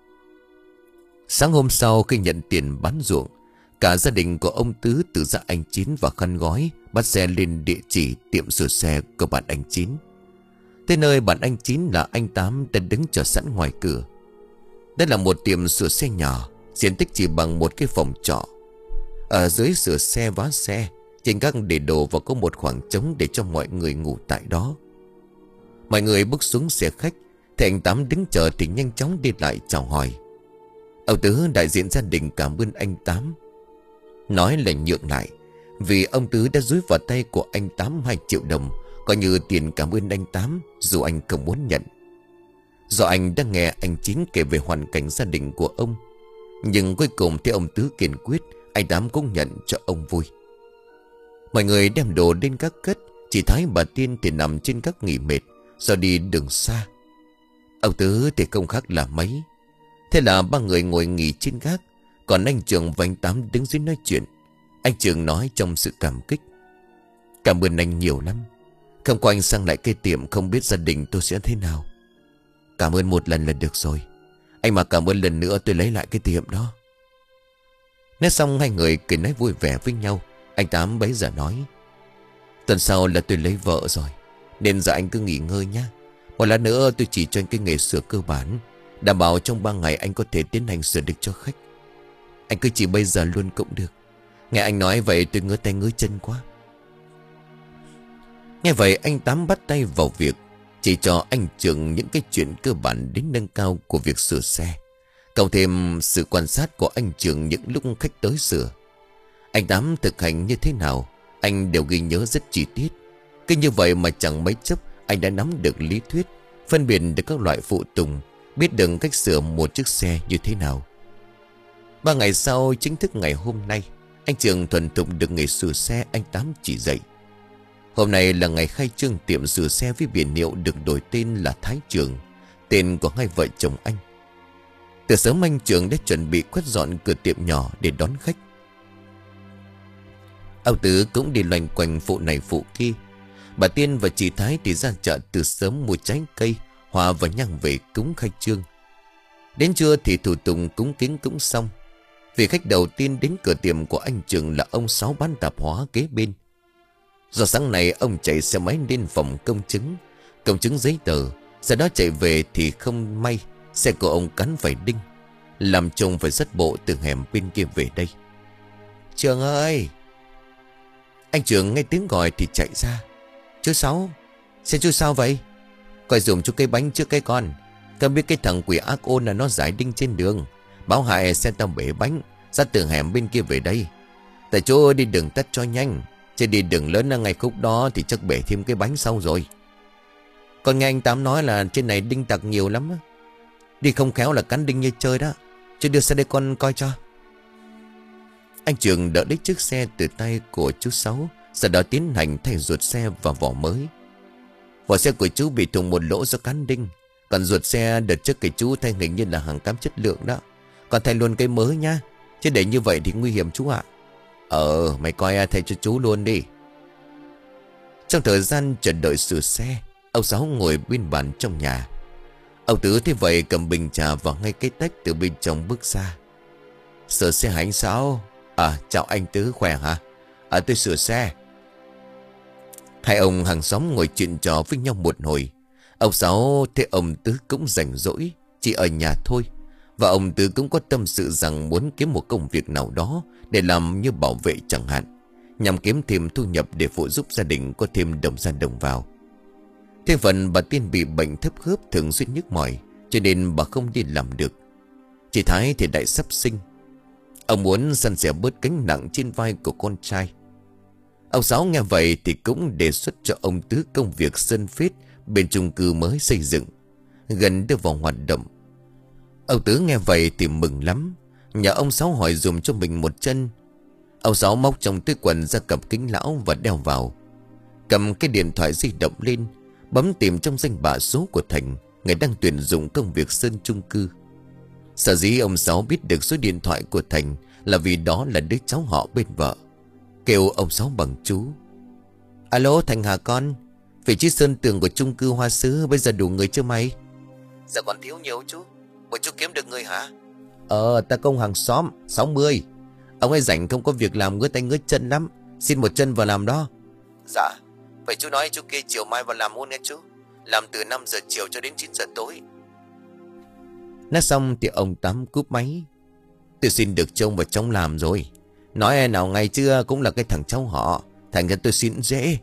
Sáng hôm sau khi nhận tiền bán ruộng, cả gia đình của ông Tứ từ ra anh Chín và khăn gói bắt xe lên địa chỉ tiệm sửa xe của bạn anh Chín. Tới nơi bạn anh Chín là anh Tám đã đứng chờ sẵn ngoài cửa. Đây là một tiệm sửa xe nhỏ, diện tích chỉ bằng một cái phòng trọ. Ở dưới sửa xe vá xe, trên gác để đồ và có một khoảng trống để cho mọi người ngủ tại đó. Mọi người bước xuống xe khách, thì anh Tám đứng chờ thì nhanh chóng đi lại chào hỏi. Ông Tứ đại diện gia đình cảm ơn anh Tám, nói là nhượng lại, vì ông Tứ đã dúi vào tay của anh Tám hai triệu đồng, coi như tiền cảm ơn anh Tám, dù anh không muốn nhận. Do anh đã nghe anh Chín kể về hoàn cảnh gia đình của ông, nhưng cuối cùng theo ông Tứ kiên quyết, anh Tám cũng nhận cho ông vui. Mọi người đem đồ lên gác cất, chỉ Thái bà Tiên thì nằm trên gác nghỉ mệt do đi đường xa. Ông Tứ thì không khác là mấy. Thế là ba người ngồi nghỉ trên gác, còn anh Trường và anh Tám đứng dưới nói chuyện. Anh Trường nói trong sự cảm kích: cảm ơn anh nhiều lắm, không có anh sang lại cái tiệm không biết gia đình tôi sẽ thế nào. Cảm ơn một lần là được rồi, anh mà cảm ơn lần nữa tôi lấy lại cái tiệm đó. Nói xong hai người cười nói vui vẻ với nhau. Anh Tám bấy giờ nói: tuần sau là tôi lấy vợ rồi, nên giờ anh cứ nghỉ ngơi nhé. Một lát nữa tôi chỉ cho anh cái nghề sửa cơ bản, đảm bảo trong ba ngày anh có thể tiến hành sửa được cho khách. Anh cứ chỉ bây giờ luôn cũng được. Nghe anh nói vậy tôi ngứa tay ngứa chân quá. Nghe vậy anh Tám bắt tay vào việc, chỉ cho anh Trường những cái chuyện cơ bản đến nâng cao của việc sửa xe, cộng thêm sự quan sát của anh Trường những lúc khách tới sửa. Anh Tám thực hành như thế nào anh đều ghi nhớ rất chi tiết. Cứ như vậy mà chẳng mấy chốc anh đã nắm được lý thuyết, phân biệt được các loại phụ tùng, biết được cách sửa một chiếc xe như thế nào. Ba ngày sau, chính thức ngày hôm nay, anh Trường thuần thục được nghề sửa xe anh Tám chỉ dạy. Hôm nay là ngày khai trương tiệm sửa xe với biển hiệu được đổi tên là Thái Trường, tên của hai vợ chồng anh. Từ sớm anh Trường đã chuẩn bị quét dọn cửa tiệm nhỏ để đón khách. Ông Tứ cũng đi loanh quanh phụ này phụ kia. Bà Tiên và chị Thái thì ra chợ từ sớm mua trái cây, hoa và nhang về cúng khai trương. Đến trưa thì thủ tục cúng kiến cũng xong. Vị khách đầu tiên đến cửa tiệm của anh Trường là ông Sáu bán tạp hóa kế bên. Do sáng nay ông chạy xe máy lên phòng công chứng, công chứng giấy tờ. Sau đó chạy về thì không may xe của ông cắn phải đinh, làm chồng phải dắt bộ từ hẻm bên kia về đây. Trường ơi! Anh Trường nghe tiếng gọi thì chạy ra. Chú Sáu, xe chú sao vậy? Coi dùm chú cây bánh trước cái con. Tao biết cái thằng quỷ ác ôn là nó giải đinh trên đường, báo hại xe tao bể bánh, dắt từ hẻm bên kia về đây. Tại chú đi đường tắt cho nhanh, chứ đi đường lớn ở ngay khúc đó thì chắc bể thêm cái bánh sau rồi. Còn nghe anh Tám nói là trên này đinh tặc nhiều lắm á. Đi không khéo là cắn đinh như chơi đó. Chứ đưa xe đây con coi cho. Anh Trường đỡ lấy chiếc xe từ tay của chú Sáu, sau đó tiến hành thay ruột xe và vỏ mới. Vỏ xe của chú bị thủng một lỗ do cán đinh, còn ruột xe đợt trước cái chú thay hình như là hàng cám chất lượng đó. Còn thay luôn cái mới nha, chứ để như vậy thì nguy hiểm chú ạ. Ờ mày coi thay cho chú luôn đi. Trong thời gian chờ đợi sửa xe, ông Sáu ngồi bên bàn trong nhà. Ông Tứ thế vậy cầm bình trà và ngay cái tách từ bên trong bước ra. Sửa xe hả anh Sáu? À chào anh Tứ, khỏe hả? À tôi sửa xe. Hai ông hàng xóm ngồi chuyện trò với nhau một hồi. Ông Sáu thấy ông Tứ cũng rảnh rỗi, chỉ ở nhà thôi. Và ông Tứ cũng có tâm sự rằng muốn kiếm một công việc nào đó để làm như bảo vệ chẳng hạn, nhằm kiếm thêm thu nhập để phụ giúp gia đình có thêm đồng ra đồng vào. Thêm phần bà Tiên bị bệnh thấp khớp, thường xuyên nhức mỏi, cho nên bà không đi làm được. Chị Thái thì đại sắp sinh. Ông muốn san sẻ bớt gánh nặng trên vai của con trai. Ông Sáu nghe vậy thì cũng đề xuất cho ông Tứ công việc sơn phết bên chung cư mới xây dựng, gần đưa vào hoạt động. Ông Tứ nghe vậy thì mừng lắm. Nhà ông Sáu hỏi dùm cho mình một chân. Ông Sáu móc trong túi quần ra cặp kính lão và đeo vào, cầm cái điện thoại di động lên, bấm tìm trong danh bạ số của Thành, người đang tuyển dụng công việc sơn chung cư. Sở dĩ ông Sáu biết được số điện thoại của Thành là vì đó là đứa cháu họ bên vợ. Kêu ông Sáu bằng chú. Alo Thành hả con? Vị trí sơn tường của chung cư Hoa Sứ bây giờ đủ người chưa mày? Dạ còn thiếu nhiều chú. Bộ chú kiếm được người hả? Ờ ta công hàng xóm sáu mươi. Ông ấy rảnh không có việc làm, ngứa tay ngứa chân lắm, xin một chân vào làm đó. Dạ. Vậy chú nói chú kia chiều mai vào làm luôn nghe chú. Làm từ năm giờ chiều cho đến chín giờ tối. Nói xong thì ông Tám cúp máy. Tôi xin được trông vào trong làm rồi. Nói nào ngày chưa cũng là cái thằng cháu họ, thành ra tôi xin dễ.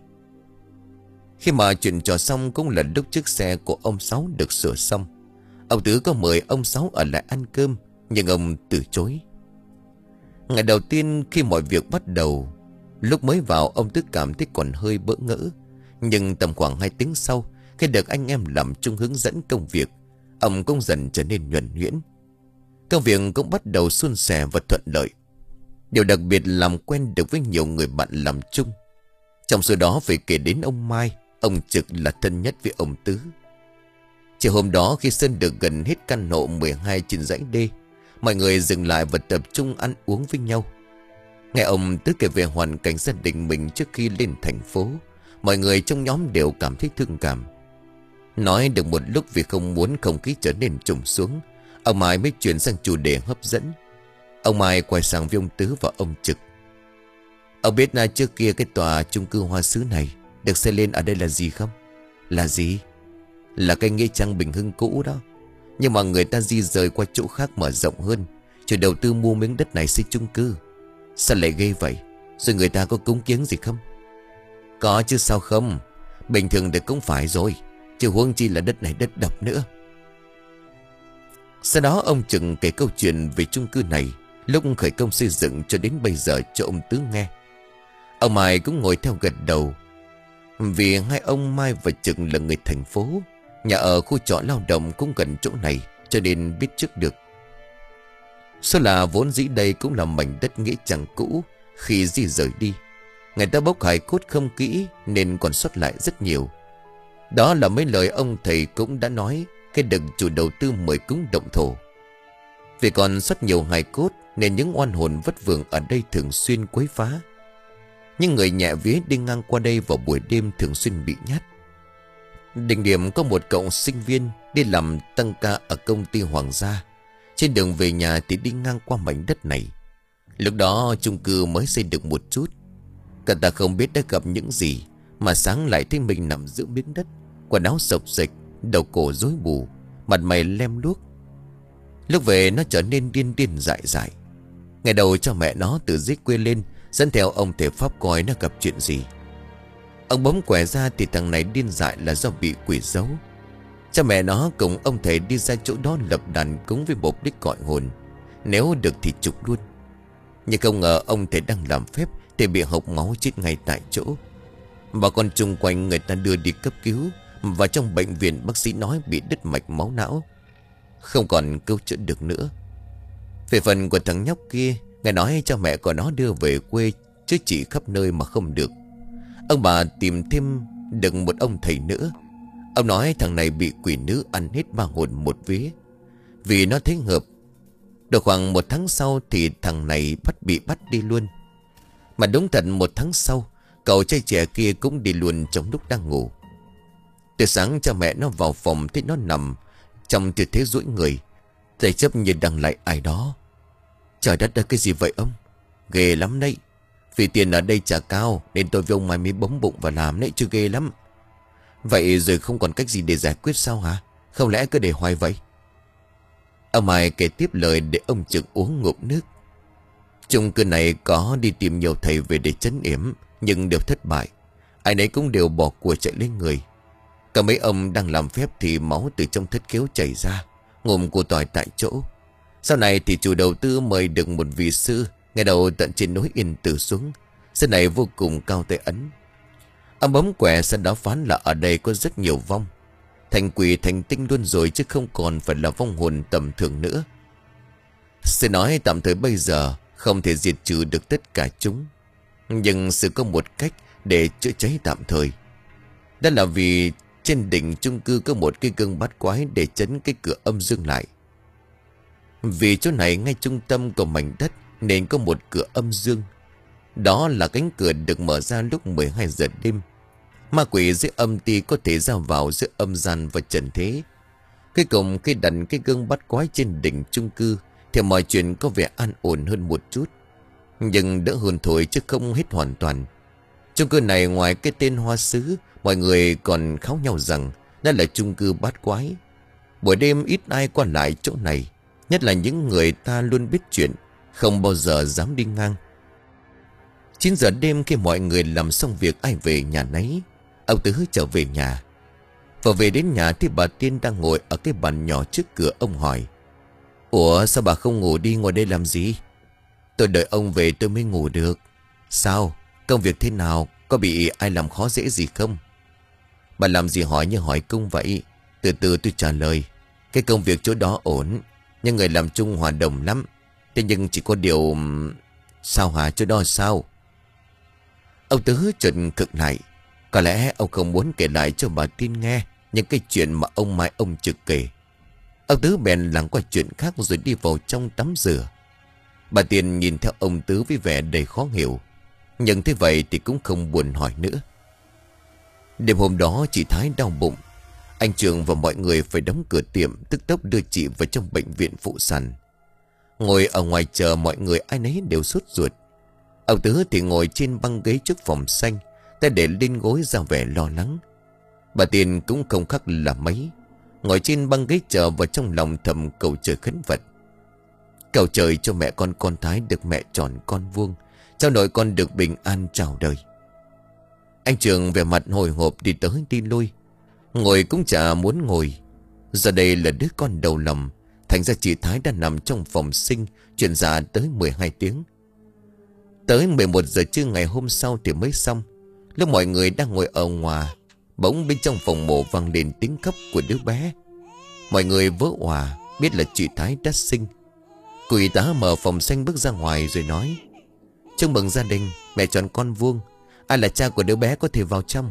Khi mà chuyện trò xong cũng là lúc chiếc xe của ông Sáu được sửa xong. Ông Tứ có mời ông Sáu ở lại ăn cơm, nhưng ông từ chối. Ngày đầu tiên khi mọi việc bắt đầu, lúc mới vào ông Tứ cảm thấy còn hơi bỡ ngỡ. Nhưng tầm khoảng hai tiếng sau, khi được anh em làm chung hướng dẫn công việc, ông cũng dần trở nên nhuần nhuyễn. Công việc cũng bắt đầu suôn sẻ và thuận lợi. Điều đặc biệt làm quen được với nhiều người bạn làm chung. Trong số đó phải kể đến ông Mai, ông Trực là thân nhất với ông Tứ. Chiều hôm đó khi sơn được gần hết căn hộ mười hai trên dãy D, mọi người dừng lại và tập trung ăn uống với nhau. Nghe ông Tứ kể về hoàn cảnh gia đình mình trước khi lên thành phố, mọi người trong nhóm đều cảm thấy thương cảm. Nói được một lúc vì không muốn không khí trở nên trùng xuống, ông Mai mới chuyển sang chủ đề hấp dẫn. Ông Mai quay sang với ông Tứ và ông Trực. Ông biết là trước kia cái tòa chung cư Hoa Sứ này được xây lên ở đây là gì không? Là gì? Là cái nghĩa trang Bình Hưng cũ đó. Nhưng mà người ta di rời qua chỗ khác mở rộng hơn, chủ đầu tư mua miếng đất này xây chung cư. Sao lại ghê vậy? Rồi người ta có cúng kiếng gì không? Có chứ sao không. Bình thường thì cũng phải rồi, chứ huống chi là đất này đất độc nữa. Sau đó ông Trực kể câu chuyện về chung cư này lúc khởi công xây dựng cho đến bây giờ cho ông Tứ nghe. Ông Mai cũng ngồi theo gật đầu. Vì hai ông Mai và Trực là người thành phố, nhà ở khu trọ lao động cũng gần chỗ này, cho nên biết trước được. Số là vốn dĩ đây cũng là mảnh đất nghĩa trang cũ. Khi di rời đi, người ta bốc hài cốt không kỹ nên còn sót lại rất nhiều. Đó là mấy lời ông thầy cũng đã nói khi được chủ đầu tư mời cúng động thổ. Vì còn rất nhiều hài cốt nên những oan hồn vất vưởng ở đây thường xuyên quấy phá. Nhưng người nhẹ vía đi ngang qua đây vào buổi đêm thường xuyên bị nhát. Đỉnh điểm có một cậu sinh viên đi làm tăng ca ở công ty Hoàng gia. Trên đường về nhà thì đi ngang qua mảnh đất này. Lúc đó chung cư mới xây được một chút. Cả ta không biết đã gặp những gì mà sáng lại thấy mình nằm giữa miếng đất, quần áo sộc sạch, đầu cổ rối bù, mặt mày lem luốc. Lúc về nó trở nên điên điên dại dại. Ngày đầu cho mẹ nó từ dưới quê lên dẫn theo ông thầy pháp coi nó gặp chuyện gì. Ông bấm quẻ ra thì thằng này điên dại là do bị quỷ giấu. Cha mẹ nó cùng ông thầy đi ra chỗ đó lập đàn cúng với mục đích gọi hồn, nếu được thì trục luôn. Nhưng không ngờ ông thầy đang làm phép thì bị hộc máu chết ngay tại chỗ. Bà con chung quanh người ta đưa đi cấp cứu, và trong bệnh viện bác sĩ nói bị đứt mạch máu não, không còn cứu chữa được nữa. Về phần của thằng nhóc kia, nghe nói cha mẹ của nó đưa về quê chữa trị khắp nơi mà không được. Ông bà tìm thêm được một ông thầy nữa. Ông nói thằng này bị quỷ nữ ăn hết ba hồn một vía. Vì nó thấy hợp. Được khoảng một tháng sau thì thằng này bắt bị bắt đi luôn. Mà đúng thật một tháng sau, cậu trai trẻ kia cũng đi luôn trong lúc đang ngủ. Từ sáng cha mẹ nó vào phòng thấy nó nằm trong tư thế duỗi người, tay chấp như đang lại ai đó. Trời đất ơi, cái gì vậy ông? Ghê lắm đấy. Vì tiền ở đây trả cao nên tôi với ông Mai mới bấm bụng và làm đấy, chứ ghê lắm. Vậy rồi không còn cách gì để giải quyết sao hả? Không lẽ cứ để hoài vậy? Ông Mai kể tiếp lời để ông Trực uống ngụm nước. Chung cư này có đi tìm nhiều thầy về để trấn yểm, nhưng đều thất bại. Ai nấy cũng đều bỏ của chạy lên người. Cả mấy ông đang làm phép thì máu từ trong thất khiếu chảy ra, ngụm của tỏi tại chỗ. Sau này thì chủ đầu tư mời được một vị sư ngay đầu tận trên núi Yên Tử xuống. Sư này vô cùng cao tay ấn. Ông bấm quẻ sau đó phán là ở đây có rất nhiều vong. Thành quỷ thành tinh luôn rồi, chứ không còn phải là vong hồn tầm thường nữa. Sư nói tạm thời bây giờ không thể diệt trừ được tất cả chúng, nhưng sư có một cách để chữa cháy tạm thời. Đó là vì trên đỉnh chung cư có một cái gương bát quái để chấn cái cửa âm dương lại. Vì chỗ này ngay trung tâm của mảnh đất nên có một cửa âm dương. Đó là cánh cửa được mở ra lúc mười hai giờ đêm. Ma quỷ dưới âm ti có thể ra vào giữa âm gian và trần thế. Cuối cùng khi đặt cái gương bát quái trên đỉnh chung cư thì mọi chuyện có vẻ an ổn hơn một chút, nhưng đỡ hơn thôi chứ không hết hoàn toàn. Chung cư này ngoài cái tên Hoa Sứ, mọi người còn kháo nhau rằng đó là chung cư bát quái. Buổi đêm ít ai qua lại chỗ này, nhất là những người ta luôn biết chuyện, không bao giờ dám đi ngang. Chín giờ đêm khi mọi người làm xong việc ai về nhà nấy, ông Tứ trở về nhà. Và về đến nhà thì bà Tiên đang ngồi ở cái bàn nhỏ trước cửa. Ông hỏi: Ủa sao bà không ngủ đi, ngồi đây làm gì? Tôi đợi ông về tôi mới ngủ được. Sao? Công việc thế nào? Có bị ai làm khó dễ gì không? Bà làm gì hỏi như hỏi cung vậy? Từ từ tôi trả lời. Cái công việc chỗ đó ổn, nhưng người làm chung hòa đồng lắm. Thế nhưng chỉ có điều... Sao hả? Chỗ đó sao? Ông Tứ chợt cực lại. Có lẽ ông không muốn kể lại cho bà Tiên nghe những cái chuyện mà ông Mai ông Trực kể. Ông Tứ bèn lảng qua chuyện khác rồi đi vào trong tắm rửa. Bà Tiên nhìn theo ông Tứ với vẻ đầy khó hiểu, nhưng thế vậy thì cũng không buồn hỏi nữa. Đêm hôm đó chị Thái đau bụng. Anh Trường và mọi người phải đóng cửa tiệm, tức tốc đưa chị vào trong bệnh viện phụ sản. Ngồi ở ngoài chờ mọi người ai nấy đều sốt ruột. Ông Tứ thì ngồi trên băng ghế trước phòng xanh, tay để lên gối ra vẻ lo lắng. Bà Tiên cũng không khác là mấy, ngồi trên băng ghế chờ và trong lòng thầm cầu trời khấn Phật. Cầu trời cho mẹ con con Thái được mẹ tròn con vuông, cháu nội con được bình an chào đời. Anh Trường vẻ mặt hồi hộp đi tới đi lui, ngồi cũng chả muốn ngồi. Giờ đây là đứa con đầu lòng, thành ra chị Thái đã nằm trong phòng sinh chuyện già tới mười hai tiếng. Tới mười một giờ trưa ngày hôm sau thì mới xong. Lúc mọi người đang ngồi ở ngoài, bỗng bên trong phòng mổ vang lên tiếng khóc của đứa bé. Mọi người vỡ òa biết là chị Thái đã sinh. Cô y tá mở phòng xanh bước ra ngoài rồi nói: Chúc mừng gia đình, mẹ tròn con vuông. Ai là cha của đứa bé có thể vào trong.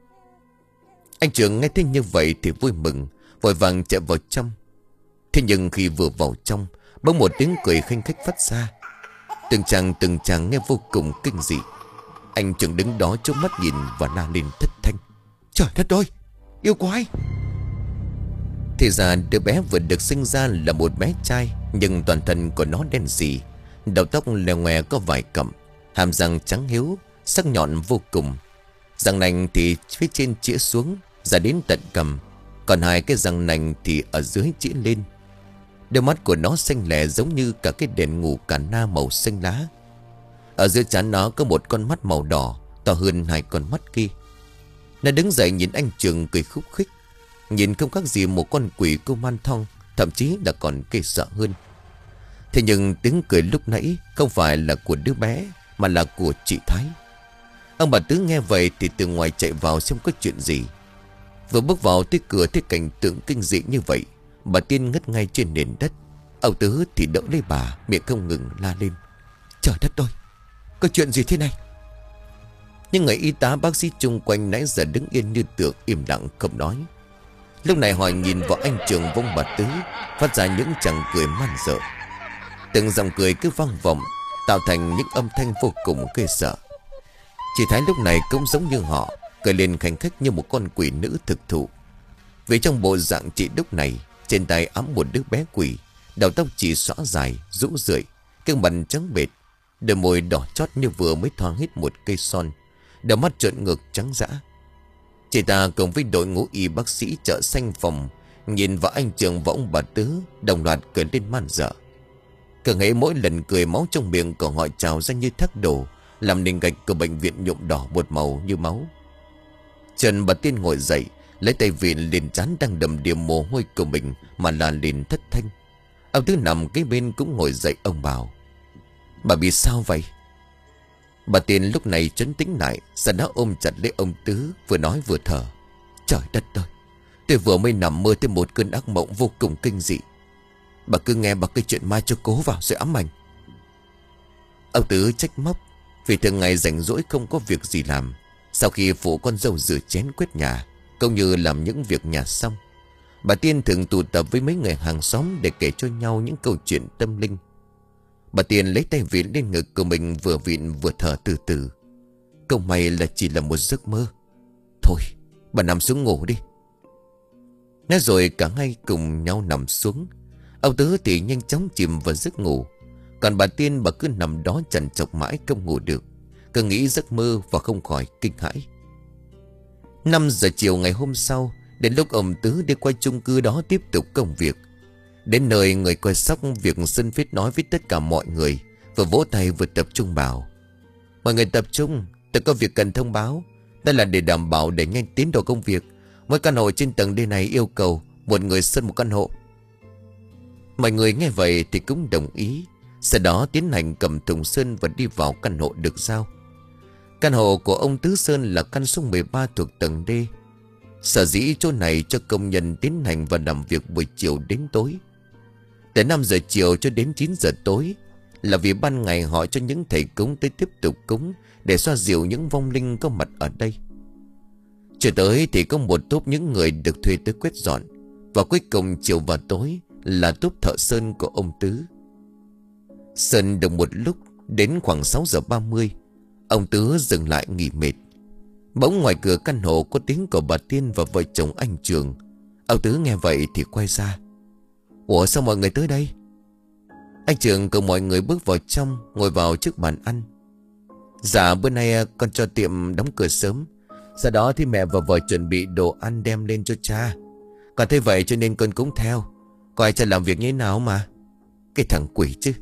Anh Trường nghe thấy như vậy thì vui mừng, vội vàng chạy vào trong. Thế nhưng khi vừa vào trong, bỗng một tiếng cười khanh khách phát ra. Từng chàng từng chàng nghe vô cùng kinh dị. Anh Trường đứng đó chớp mắt nhìn và la lên thất thanh: Trời đất ơi, yêu quái! Thì ra đứa bé vừa được sinh ra là một bé trai, nhưng toàn thân của nó đen sì, đầu tóc lè ngoe có vài cặm, hàm răng trắng hiếu, sắc nhọn vô cùng. Răng nành thì phía trên chĩa xuống ra đến tận cằm, còn hai cái răng nành thì ở dưới chĩa lên. Đôi mắt của nó xanh lè giống như cả cái đèn ngủ cả na màu xanh lá. Ở giữa trán nó có một con mắt màu đỏ, to hơn hai con mắt kia. Nó đứng dậy nhìn anh Trường cười khúc khích, nhìn không khác gì một con quỷ cô man thong, thậm chí là còn ghê sợ hơn. Thế nhưng tiếng cười lúc nãy không phải là của đứa bé, mà là của chị Thái. Ông bà Tứ nghe vậy thì từ ngoài chạy vào xem có chuyện gì. Vừa bước vào tới cửa thấy cảnh tượng kinh dị như vậy, bà Tiên ngất ngay trên nền đất. Ông Tứ thì đỡ lấy bà, miệng không ngừng la lên: Trời đất ơi, có chuyện gì thế này? Nhưng người y tá bác sĩ chung quanh nãy giờ đứng yên như tượng, im lặng không nói. Lúc này họ nhìn vào anh Trường vong bà Tứ, phát ra những chàng cười man dợ. Từng dòng cười cứ vang vọng, tạo thành những âm thanh vô cùng ghê sợ. Chị Thái lúc này cũng giống như họ, cười lên khanh khách như một con quỷ nữ thực thụ. Vì trong bộ dạng chị lúc này, trên tay ẵm một đứa bé quỷ, đầu tóc chỉ xõa dài, rũ rượi, gương mặt trắng bệt, đôi môi đỏ chót như vừa mới thoa hết một cây son, đôi mắt trợn ngược trắng dã. Chị ta cùng với đội ngũ y bác sĩ chợ xanh phòng nhìn vào anh Trường và ông bà Tứ, đồng loạt cười lên man dợ. Cứ hễ mỗi lần cười, máu trong miệng của họ trào ra như thác đổ, làm nền gạch của bệnh viện nhuộm đỏ một màu như máu. Trần bà Tiên ngồi dậy, lấy tay vịn lên trán đang đầm đìa mồ hôi của mình mà la lên thất thanh. Ông Tứ nằm kế bên cũng ngồi dậy. Ông bảo: bà bị sao vậy? Bà Tiên lúc này trấn tĩnh lại, sau đó ôm chặt lấy ông Tứ, vừa nói vừa thở: trời đất ơi, tôi vừa mới nằm mơ thấy một cơn ác mộng vô cùng kinh dị. Bà cứ nghe bà cái chuyện mai cho cố vào rồi ám ảnh. Ông Tứ trách móc vì thường ngày rảnh rỗi không có việc gì làm. Sau khi phụ con dâu rửa chén quét nhà cũng như làm những việc nhà xong, bà Tiên thường tụ tập với mấy người hàng xóm để kể cho nhau những câu chuyện tâm linh. Bà Tiên lấy tay vịn lên ngực của mình, vừa vịn vừa thở từ từ: câu may là chỉ là một giấc mơ. Thôi bà nằm xuống ngủ đi. Nói rồi cả hai cùng nhau nằm xuống. Ông Tứ thì nhanh chóng chìm vào giấc ngủ. Còn bà Tiên, bà cứ nằm đó trằn trọc mãi không ngủ được, cứ nghĩ giấc mơ và không khỏi kinh hãi. Năm giờ chiều ngày hôm sau, đến lúc ông Tứ đi qua chung cư đó tiếp tục công việc. Đến nơi, người coi sóc việc xin phép nói với tất cả mọi người, vừa vỗ tay vừa tập trung bảo: mọi người tập trung, tôi có việc cần thông báo. Đây là để đảm bảo để nhanh tiến độ công việc. Mỗi căn hộ trên tầng D này yêu cầu một người sơn một căn hộ. Mọi người nghe vậy thì cũng đồng ý. Sau đó tiến hành cầm thùng sơn và đi vào căn hộ được giao. Căn hộ của ông Tứ Sơn là căn số mười ba thuộc tầng D. Sở dĩ chỗ này cho công nhân tiến hành và làm việc buổi chiều đến tối. Từ năm giờ chiều cho đến chín giờ tối là vì ban ngày họ cho những thầy cúng tới tiếp tục cúng để xoa dịu những vong linh có mặt ở đây. Chưa tới thì có một tốp những người được thuê tới quét dọn. Và cuối cùng chiều và tối là tốp thợ sơn của ông Tứ. Sơn được một lúc, đến khoảng sáu giờ ba mươi, ông Tứ dừng lại nghỉ mệt. Bỗng ngoài cửa căn hộ có tiếng của bà Tiên và vợ chồng anh Trường. Ông Tứ nghe vậy thì quay ra: ủa sao mọi người tới đây? Anh Trường cùng mọi người bước vào trong, ngồi vào trước bàn ăn. Dạ bữa nay con cho tiệm đóng cửa sớm, sau đó thì mẹ và vợ chuẩn bị đồ ăn đem lên cho cha. Còn thế vậy cho nên con cũng theo, coi cha làm việc như thế nào mà. Cái thằng quỷ chứ.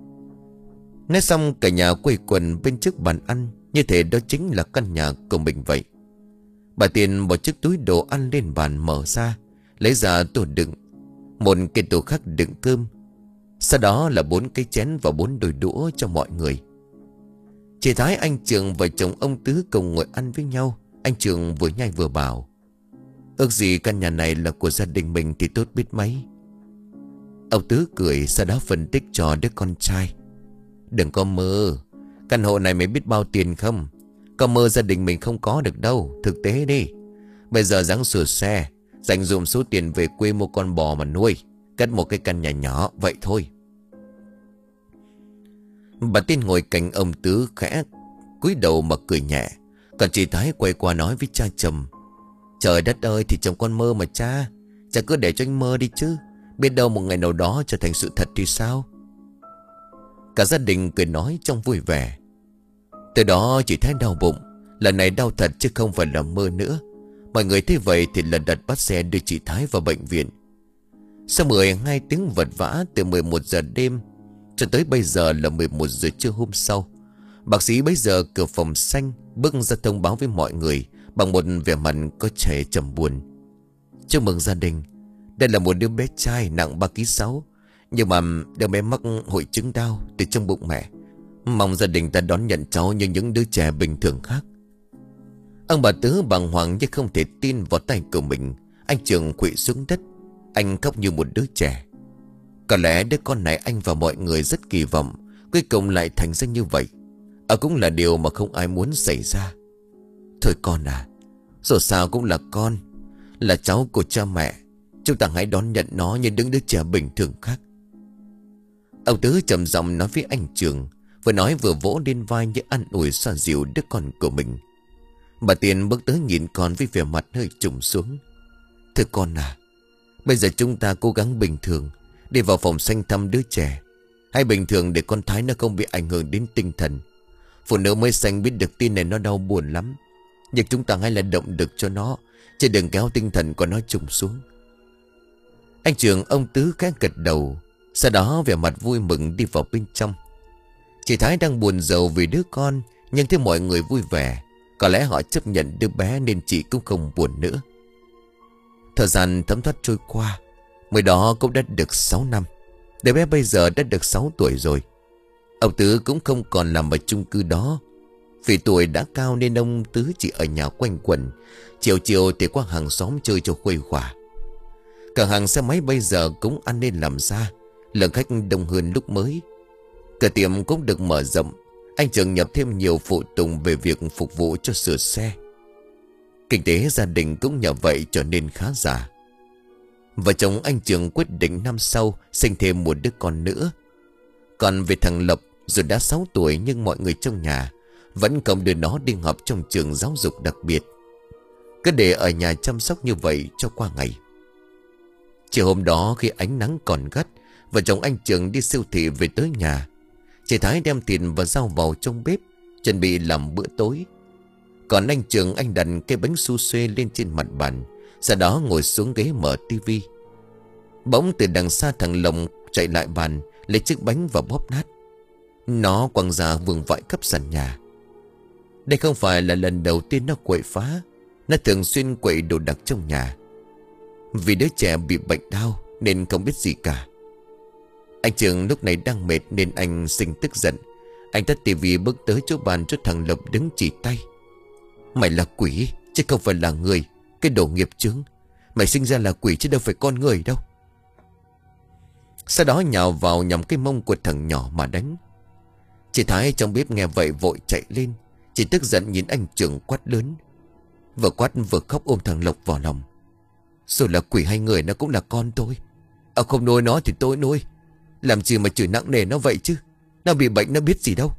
Nói xong cả nhà quây quần bên trước bàn ăn, như thể đó chính là căn nhà của mình vậy. Bà Tiên bỏ chiếc túi đồ ăn lên bàn mở ra, lấy ra tủ đựng, một cái tủ khác đựng cơm. Sau đó là bốn cái chén và bốn đôi đũa cho mọi người. Chị Thái, anh Trường và chồng ông Tứ cùng ngồi ăn với nhau. Anh Trường vừa nhai vừa bảo: ước gì căn nhà này là của gia đình mình thì tốt biết mấy. Ông Tứ cười, sau đó phân tích cho đứa con trai: đừng có mơ, căn hộ này mày biết bao tiền không? Có mơ gia đình mình không có được đâu, thực tế đi. Bây giờ dáng sửa xe, dành dụm số tiền về quê mua con bò mà nuôi, cất một cái căn nhà nhỏ vậy thôi. Bà Tiên ngồi cạnh ông Tứ khẽ cúi đầu mà cười nhẹ. Còn chị Thái quay qua nói với cha chồng: trời đất ơi, thì chồng con mơ mà cha. Cha cứ để cho anh mơ đi chứ, biết đâu một ngày nào đó trở thành sự thật thì sao. Cả gia đình cười nói trong vui vẻ. Từ đó chị Thái đau bụng. Lần này đau thật chứ không phải là mơ nữa. Mọi người thấy vậy thì lần đật bắt xe đưa chị Thái vào bệnh viện. Sau mười hai tiếng vật vã từ mười một giờ đêm cho tới bây giờ là mười một giờ trưa hôm sau, bác sĩ bấy giờ cửa phòng xanh bước ra thông báo với mọi người bằng một vẻ mặt có trẻ trầm buồn: chúc mừng gia đình, đây là một đứa bé trai nặng ba ký sáu, nhưng mà đứa bé mắc hội chứng đau từ trong bụng mẹ. Mong gia đình ta đón nhận cháu như những đứa trẻ bình thường khác. Ông bà Tứ bàng hoàng nhưng không thể tin vào tay của mình. Anh Trường khuỵu xuống đất, anh khóc như một đứa trẻ. Có lẽ đứa con này anh và mọi người rất kỳ vọng, cuối cùng lại thành ra như vậy. Ở cũng là điều mà không ai muốn xảy ra. Thôi con à, dù sao cũng là con, là cháu của cha mẹ. Chúng ta hãy đón nhận nó như những đứa trẻ bình thường khác. Ông Tứ trầm giọng nói với anh Trường, vừa nói vừa vỗ lên vai như an ủi xoa dịu đứa con của mình. Bà Tiên bước tới nhìn con với vẻ mặt hơi trùng xuống. Thưa con à, bây giờ chúng ta cố gắng bình thường, đi vào phòng xanh thăm đứa trẻ. Hãy bình thường để con Thái nó không bị ảnh hưởng đến tinh thần. Phụ nữ mới sanh biết được tin này nó đau buồn lắm, nhưng chúng ta hãy là động lực cho nó, chứ đừng kéo tinh thần của nó trùng xuống. Anh Trường ông Tứ khẽ gật đầu, sau đó vẻ mặt vui mừng đi vào bên trong. Chị Thái đang buồn rầu vì đứa con, nhưng thấy mọi người vui vẻ, có lẽ họ chấp nhận đứa bé nên chị cũng không buồn nữa. Thời gian thấm thoát trôi qua, mới đó cũng đã được sáu năm. Đứa bé bây giờ đã được sáu tuổi rồi. Ông Tứ cũng không còn làm ở chung cư đó. Vì tuổi đã cao nên ông Tứ chỉ ở nhà quanh quẩn. Chiều chiều thì qua hàng xóm chơi cho khuây khỏa. Cửa hàng xe máy bây giờ cũng ăn nên làm ra, lượng khách đông hơn lúc mới. Cửa tiệm cũng được mở rộng. Anh Trường nhập thêm nhiều phụ tùng về việc phục vụ cho sửa xe. Kinh tế gia đình cũng nhờ vậy trở nên khá giả. Vợ chồng anh Trường quyết định năm sau sinh thêm một đứa con nữa. Còn về thằng Lộc, dù đã sáu tuổi nhưng mọi người trong nhà vẫn không đưa nó đi học trong trường giáo dục đặc biệt. Cứ để ở nhà chăm sóc như vậy cho qua ngày. Chiều hôm đó khi ánh nắng còn gắt, vợ chồng anh Trường đi siêu thị về tới nhà. Chị Thái đem thịt và rau vào trong bếp, chuẩn bị làm bữa tối. Còn anh Trường anh đặt cái bánh su xuê lên trên mặt bàn, sau đó ngồi xuống ghế mở tivi. Bỗng từ đằng xa thằng Lồng chạy lại bàn, lấy chiếc bánh và bóp nát. Nó quăng ra vương vãi khắp sàn nhà. Đây không phải là lần đầu tiên nó quậy phá. Nó thường xuyên quậy đồ đạc trong nhà. Vì đứa trẻ bị bệnh đau nên không biết gì cả. Anh Trường lúc này đang mệt nên anh sinh tức giận. Anh tắt tivi bước tới chỗ bàn cho thằng Lộc đứng chỉ tay. Mày là quỷ chứ không phải là người. Cái đồ nghiệp chướng. Mày sinh ra là quỷ chứ đâu phải con người đâu. Sau đó nhào vào nhằm cái mông của thằng nhỏ mà đánh. Chị Thái trong bếp nghe vậy vội chạy lên. Chị tức giận nhìn anh Trường quát lớn. Vừa quát vừa khóc ôm thằng Lộc vào lòng. Rồi là quỷ hay người nó cũng là con tôi. Ông không nuôi nó thì tôi nuôi. Làm gì mà chửi nặng nề nó vậy chứ. Nó bị bệnh nó biết gì đâu.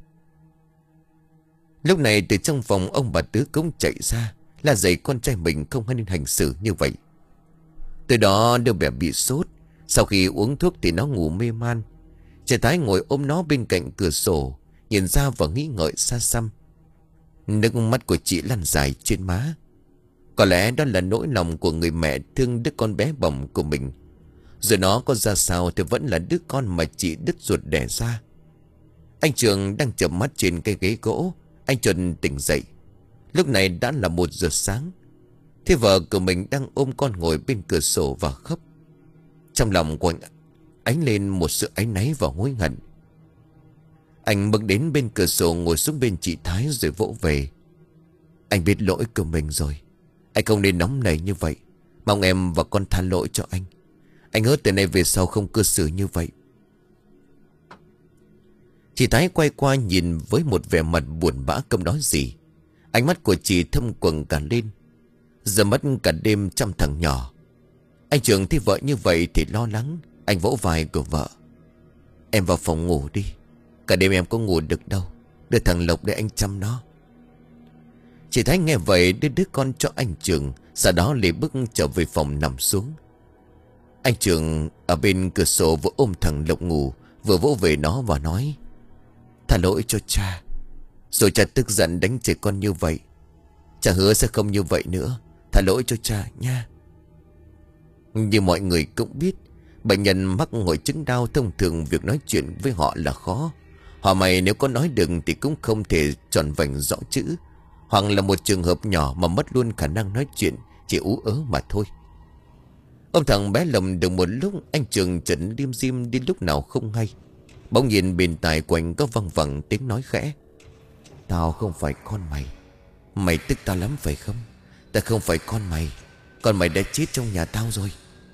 Lúc này từ trong phòng ông bà Tứ cũng chạy ra, là dạy con trai mình không nên hành xử như vậy. Từ đó đứa bé bị sốt. Sau khi uống thuốc thì nó ngủ mê man. Chị Thái ngồi ôm nó bên cạnh cửa sổ, nhìn ra và nghĩ ngợi xa xăm. Nước mắt của chị lăn dài trên má. Có lẽ đó là nỗi lòng của người mẹ thương đứa con bé bỏng của mình. Rồi nó có ra sao thì vẫn là đứa con mà chị đứt ruột đẻ ra. Anh Trường đang chợp mắt trên cây ghế gỗ. Anh Chuẩn tỉnh dậy. Lúc này đã là một giờ sáng. Thế vợ của mình đang ôm con ngồi bên cửa sổ và khóc. Trong lòng của anh ánh lên một sự áy náy và hối hận. Anh bước đến bên cửa sổ ngồi xuống bên chị Thái rồi vỗ về. Anh biết lỗi của mình rồi. Anh không nên nóng nảy như vậy. Mong em và con tha lỗi cho anh. Anh hứa từ nay về sau không cư xử như vậy. Chị Thái quay qua nhìn với một vẻ mặt buồn bã không nói gì. Ánh mắt của chị thâm quầng cả lên. Giờ mất cả đêm chăm thằng nhỏ. Anh Trường thấy vợ như vậy thì lo lắng. Anh vỗ vai của vợ. Em vào phòng ngủ đi. Cả đêm em có ngủ được đâu. Đưa thằng Lộc để anh chăm nó. Chị Thái nghe vậy đưa đứa con cho anh Trường. Sau đó lấy bước trở về phòng nằm xuống. Anh Trường ở bên cửa sổ vừa ôm thằng Lộc ngủ, vừa vỗ về nó và nói. Thả lỗi cho cha. Rồi cha tức giận đánh trẻ con như vậy. Cha hứa sẽ không như vậy nữa. Thả lỗi cho cha nha. Như mọi người cũng biết, bệnh nhân mắc hội chứng đau thông thường việc nói chuyện với họ là khó. Họ mày nếu có nói được thì cũng không thể tròn vành rõ chữ. Hoặc là một trường hợp nhỏ mà mất luôn khả năng nói chuyện, chỉ ú ớ mà thôi. Ông thằng bé Lồng được một lúc, anh Trường chợt liêm diêm đi lúc nào không hay. Bỗng nhìn bên tai quanh có văng vẳng tiếng nói khẽ. Tao không phải con mày. Mày tức tao lắm phải không? Tao không phải con mày. Con mày đã chết trong nhà tao rồi.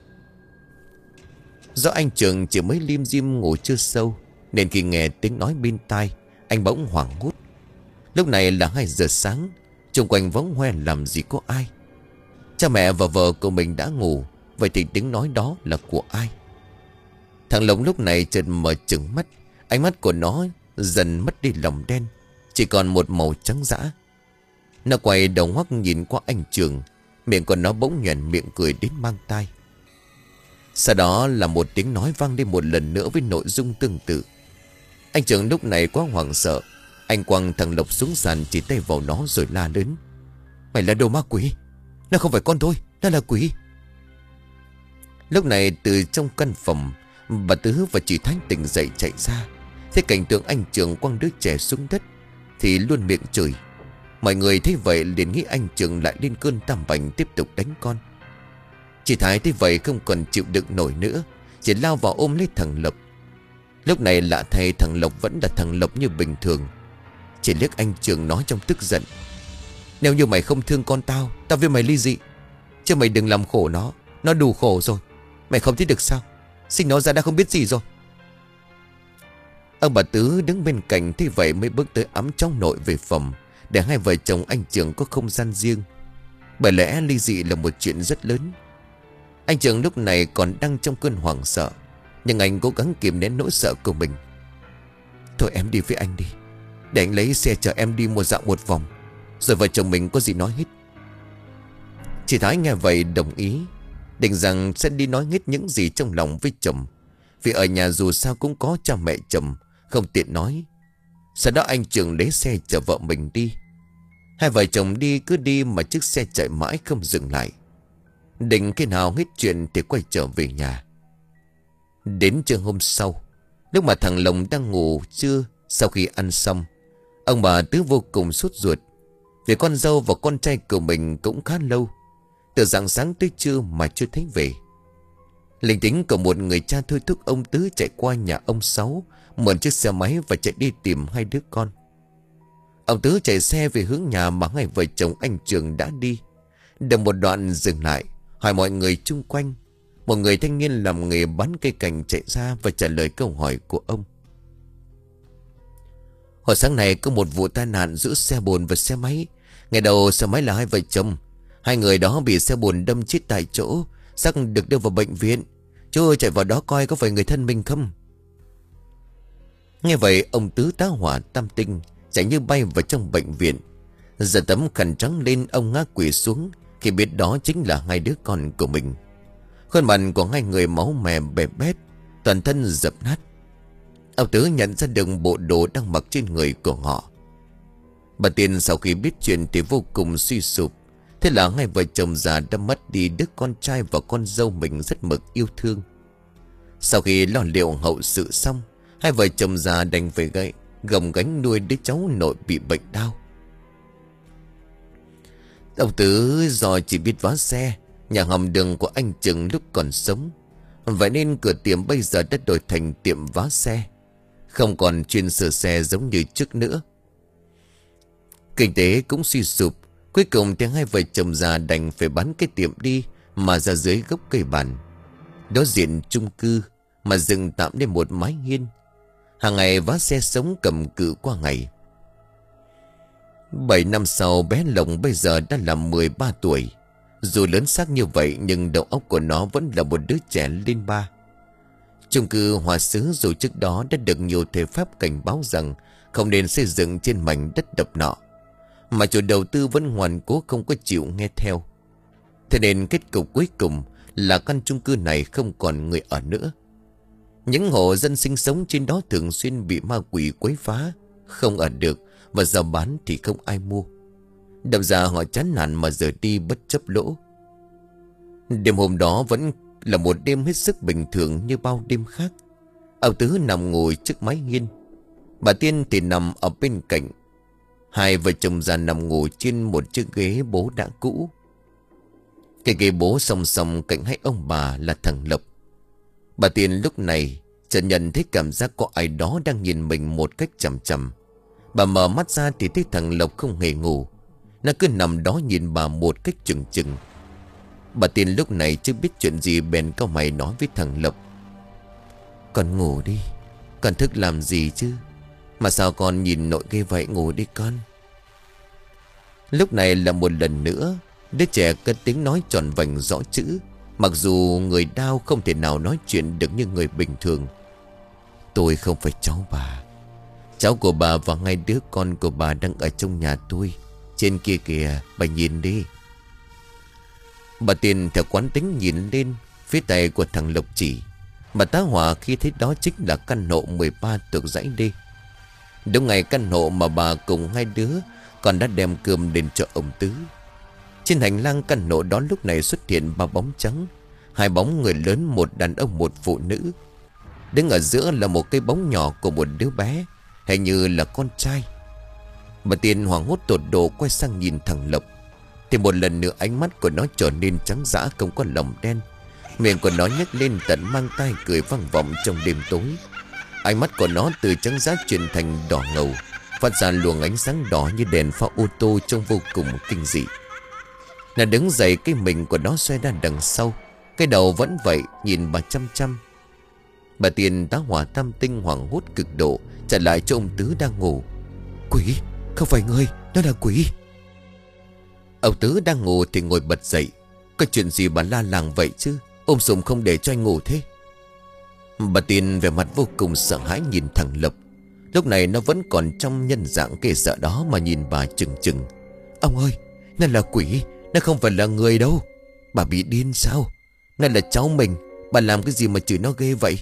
Do anh Trường chỉ mới liêm diêm ngủ chưa sâu, nên khi nghe tiếng nói bên tai, anh bỗng hoảng hốt. Lúc này là hai giờ sáng, xung quanh vắng hoe làm gì có ai. Cha mẹ và vợ của mình đã ngủ. Vậy thì tiếng nói đó là của ai? Thằng Lộc lúc này chợt mở trừng mắt. Ánh mắt của nó dần mất đi lòng đen, chỉ còn một màu trắng dã. Nó quay đầu ngoắc nhìn qua anh Trường. Miệng của nó bỗng nhoẻn miệng cười đến mang tai. Sau đó là một tiếng nói vang lên một lần nữa với nội dung tương tự. Anh Trường lúc này quá hoảng sợ. Anh quăng thằng Lộc xuống sàn, chỉ tay vào nó rồi la lớn. Mày là đồ ma quỷ. Nó không phải con tôi, nó là quỷ. Lúc này từ trong căn phòng, bà Tứ và chị Thanh tỉnh dậy chạy ra. Thấy cảnh tượng anh Trường quăng đứa trẻ xuống đất thì luôn miệng chửi. Mọi người thấy vậy liền nghĩ anh Trường lại lên cơn tam bành tiếp tục đánh con. Chị Thái thấy vậy không còn chịu đựng nổi nữa, chỉ lao vào ôm lấy thằng Lộc. Lúc này lạ thay, thằng Lộc vẫn là thằng Lộc như bình thường. Chỉ liếc anh Trường nói trong tức giận: nếu như mày không thương con tao, tao với mày ly dị. Chứ mày đừng làm khổ nó, nó đủ khổ rồi. Mày không thấy được sao? Sinh nó ra đã không biết gì rồi. Ông bà Tứ đứng bên cạnh thấy vậy mới bước tới ẵm cháu nội về phòng, để hai vợ chồng anh Trường có không gian riêng. Bởi lẽ ly dị là một chuyện rất lớn. Anh Trường lúc này còn đang trong cơn hoảng sợ, nhưng anh cố gắng kìm nén nỗi sợ của mình. Thôi em đi với anh đi, để anh lấy xe chở em đi một dạo một vòng, rồi vợ chồng mình có gì nói hết. Chị Thái nghe vậy đồng ý, định rằng sẽ đi nói hết những gì trong lòng với chồng, vì ở nhà dù sao cũng có cha mẹ chồng, không tiện nói. Sau đó anh Trường lấy xe chở vợ mình đi. Hai vợ chồng đi cứ đi mà chiếc xe chạy mãi không dừng lại. Định khi nào hết chuyện thì quay trở về nhà. Đến trưa hôm sau, lúc mà thằng Lộc đang ngủ trưa sau khi ăn xong, ông bà Tứ vô cùng sốt ruột, vì con dâu và con trai của mình cũng khá lâu, từ rạng sáng tới trưa mà chưa thấy về. Linh tính của một người cha thôi thúc ông Tứ chạy qua nhà ông Sáu, mượn chiếc xe máy và chạy đi tìm hai đứa con. Ông Tứ chạy xe về hướng nhà mà hai vợ chồng anh Trường đã đi. Được một đoạn dừng lại, hỏi mọi người chung quanh. Một người thanh niên làm nghề bán cây cảnh chạy ra và trả lời câu hỏi của ông. Hồi sáng nay có một vụ tai nạn giữa xe bồn và xe máy. Ngày đầu xe máy là hai vợ chồng. Hai người đó bị xe bồn đâm chết tại chỗ, xác được đưa vào bệnh viện. Chú chạy vào đó coi có phải người thân mình không. Nghe vậy ông Tứ tá hỏa tam tinh, chạy như bay vào trong bệnh viện. Giờ tấm khăn trắng lên, ông ngã quỵ xuống khi biết đó chính là hai đứa con của mình. Khuôn mặt của hai người máu me bè bét, toàn thân dập nát. Ông Tứ nhận ra được bộ đồ đang mặc trên người của họ. Bà Tiên sau khi biết chuyện thì vô cùng suy sụp. Thế là hai vợ chồng già đã mất đi đứa con trai và con dâu mình rất mực yêu thương. Sau khi lo liệu hậu sự xong, hai vợ chồng già đành phải gậy gồng gánh nuôi đứa cháu nội bị bệnh đau. Ông Tứ do chỉ biết vá xe, nhà hầm đường của anh Trường lúc còn sống, vậy nên cửa tiệm bây giờ đã đổi thành tiệm vá xe, không còn chuyên sửa xe giống như trước nữa. Kinh tế cũng suy sụp. Cuối cùng thì hai vợ chồng già đành phải bán cái tiệm đi mà ra dưới gốc cây bản, đối diện chung cư mà dựng tạm lên một mái hiên. Hàng ngày vá xe sống cầm cự qua ngày. Bảy năm sau, bé Lộc bây giờ đã là mười ba tuổi. Dù lớn xác như vậy nhưng đầu óc của nó vẫn là một đứa trẻ lên ba. Chung cư Hòa Xứ dù trước đó đã được nhiều thầy pháp cảnh báo rằng không nên xây dựng trên mảnh đất độc nọ, mà chủ đầu tư vẫn ngoan cố không có chịu nghe theo. Thế nên kết cục cuối cùng là căn chung cư này không còn người ở nữa. Những hộ dân sinh sống trên đó thường xuyên bị ma quỷ quấy phá, không ở được, và giờ bán thì không ai mua. Đâm ra họ chán nản mà rời đi bất chấp lỗ. Đêm hôm đó vẫn là một đêm hết sức bình thường như bao đêm khác. Ông Tứ nằm ngồi trước mái hiên, bà Tiên thì nằm ở bên cạnh. Hai vợ chồng già nằm ngồi trên một chiếc ghế bố đã cũ. Cái ghế bố song song cạnh hai ông bà là thằng Lộc. Bà Tiên lúc này chợt nhận thấy cảm giác có ai đó đang nhìn mình một cách chằm chằm. Bà mở mắt ra thì thấy thằng Lộc không hề ngủ. Nó cứ nằm đó nhìn bà một cách chừng chừng. Bà Tiên lúc này chưa biết chuyện gì bèn cau mày nói với thằng Lộc: "Con ngủ đi, con thức làm gì chứ? Mà sao con nhìn nội ghê vậy? Ngủ đi con." Lúc này là một lần nữa đứa trẻ cất tiếng nói tròn vành rõ chữ, mặc dù người đau không thể nào nói chuyện được như người bình thường: "Tôi không phải cháu bà. Cháu của bà và hai đứa con của bà đang ở trong nhà tôi. Trên kia kìa, bà nhìn đi." Bà Tiên theo quán tính nhìn lên phía tay của thằng Lộc chỉ. Bà tá hỏa khi thấy đó chính là căn hộ mười ba thuộc dãy D. Đúng ngày căn hộ mà bà cùng hai đứa còn đã đem cơm đến cho ông Tứ. Trên hành lang căn hộ đó lúc này xuất hiện ba bóng trắng. Hai bóng người lớn, một đàn ông một phụ nữ. Đứng ở giữa là một cái bóng nhỏ của một đứa bé, hình như là con trai. Bà Tiên hoảng hốt tột độ quay sang nhìn thằng Lộc. thì một lần nữa ánh mắt của nó trở nên trắng dã, không có lòng đen. Miệng của nó nhếch lên tận mang tai cười vang vọng trong đêm tối. Ánh mắt của nó từ trắng dã chuyển thành đỏ ngầu, phát ra luồng ánh sáng đỏ như đèn pha ô tô, trông vô cùng kinh dị. Nó đứng dậy, cái mình của nó xoay ra đằng sau, cái đầu vẫn vậy nhìn bà chăm chăm. Bà Tiên tá hỏa tam tinh hoảng hốt cực độ trả lại cho ông Tứ đang ngủ: Quỷ, không phải người, đó là quỷ. Ông Tứ đang ngủ thì ngồi bật dậy: Có chuyện gì bà la làng vậy chứ? Ôm sùm không để cho anh ngủ thế? Bà Tiên vẻ mặt vô cùng sợ hãi nhìn thằng Lộc. Lúc này nó vẫn còn trong nhân dạng ghê sợ đó mà nhìn bà chừng chừng: Ông ơi, nó là quỷ, nó không phải là người đâu. Bà bị điên sao? Nó là cháu mình, bà làm cái gì mà chửi nó ghê vậy?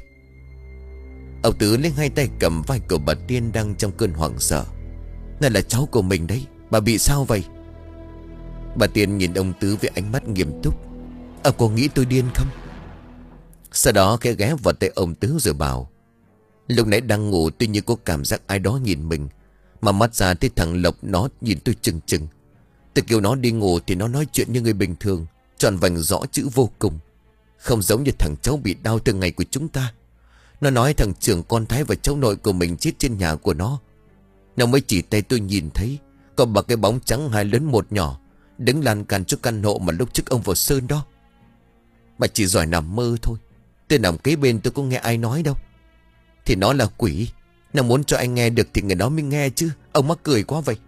Ông Tứ lấy hai tay cầm vai của bà Tiên đang trong cơn hoảng sợ: Nó là cháu của mình đấy, bà bị sao vậy? Bà Tiên nhìn ông Tứ với ánh mắt nghiêm túc: Ông có nghĩ tôi điên không? Sau đó khẽ ghé vào tay ông Tứ rồi bảo: Lúc nãy đang ngủ tôi như có cảm giác ai đó nhìn mình, mà mắt ra thấy thằng Lộc nó nhìn tôi chừng chừng. Tôi kêu nó đi ngủ thì nó nói chuyện như người bình thường, tròn vành rõ chữ vô cùng, không giống như thằng cháu bị đau từ ngày của chúng ta. Nó nói thằng trưởng con Thái và cháu nội của mình chết trên nhà của nó. Nó mới chỉ tay tôi nhìn thấy có bà cái bóng trắng hai lớn một nhỏ đứng lan can cho căn hộ mà lúc trước ông vào sơn đó. Bà chỉ giỏi nằm mơ thôi, tôi nằm kế bên tôi có nghe ai nói đâu. Thì nó là quỷ, nó muốn cho anh nghe được thì người đó mới nghe chứ. Ông mắc cười quá vậy.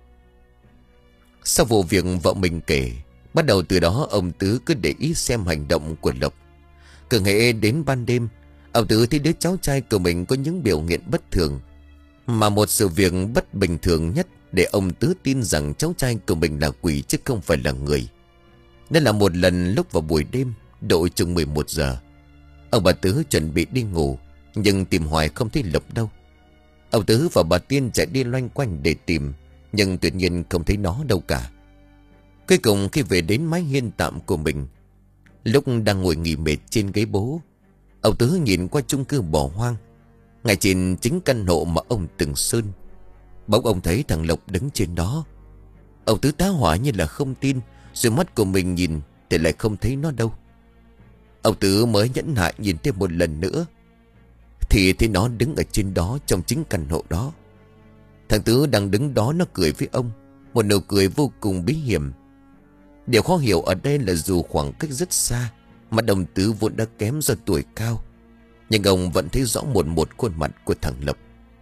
Sau vụ việc vợ mình kể, bắt đầu từ đó ông Tứ cứ để ý xem hành động của Lộc. Cứ hễ đến ban đêm, ông Tứ thấy đứa cháu trai của mình có những biểu hiện bất thường. Mà một sự việc bất bình thường nhất để ông Tứ tin rằng cháu trai của mình là quỷ chứ không phải là người. Đó là một lần lúc vào buổi đêm, độ chừng mười một giờ. Ông bà Tứ chuẩn bị đi ngủ, nhưng tìm hoài không thấy Lộc đâu. Ông Tứ và bà Tiên chạy đi loanh quanh để tìm, nhưng tuyệt nhiên không thấy nó đâu cả. Cuối cùng khi về đến mái hiên tạm của mình, lúc đang ngồi nghỉ mệt trên ghế bố, ông Tứ nhìn qua chung cư bỏ hoang ngay trên chính căn hộ mà ông từng sơn. Bỗng ông thấy thằng Lộc đứng trên đó. Ông Tứ tá hỏa như là không tin, rồi mắt của mình nhìn thì lại không thấy nó đâu. Ông Tứ mới nhẫn nại nhìn thêm một lần nữa, thì thấy nó đứng ở trên đó, trong chính căn hộ đó. Thằng Tứ đang đứng đó nó cười với ông, một nụ cười vô cùng bí hiểm. Điều khó hiểu ở đây là dù khoảng cách rất xa, mà ông Tứ vốn đã kém do tuổi cao, nhưng ông vẫn thấy rõ một một khuôn mặt của thằng Lộc.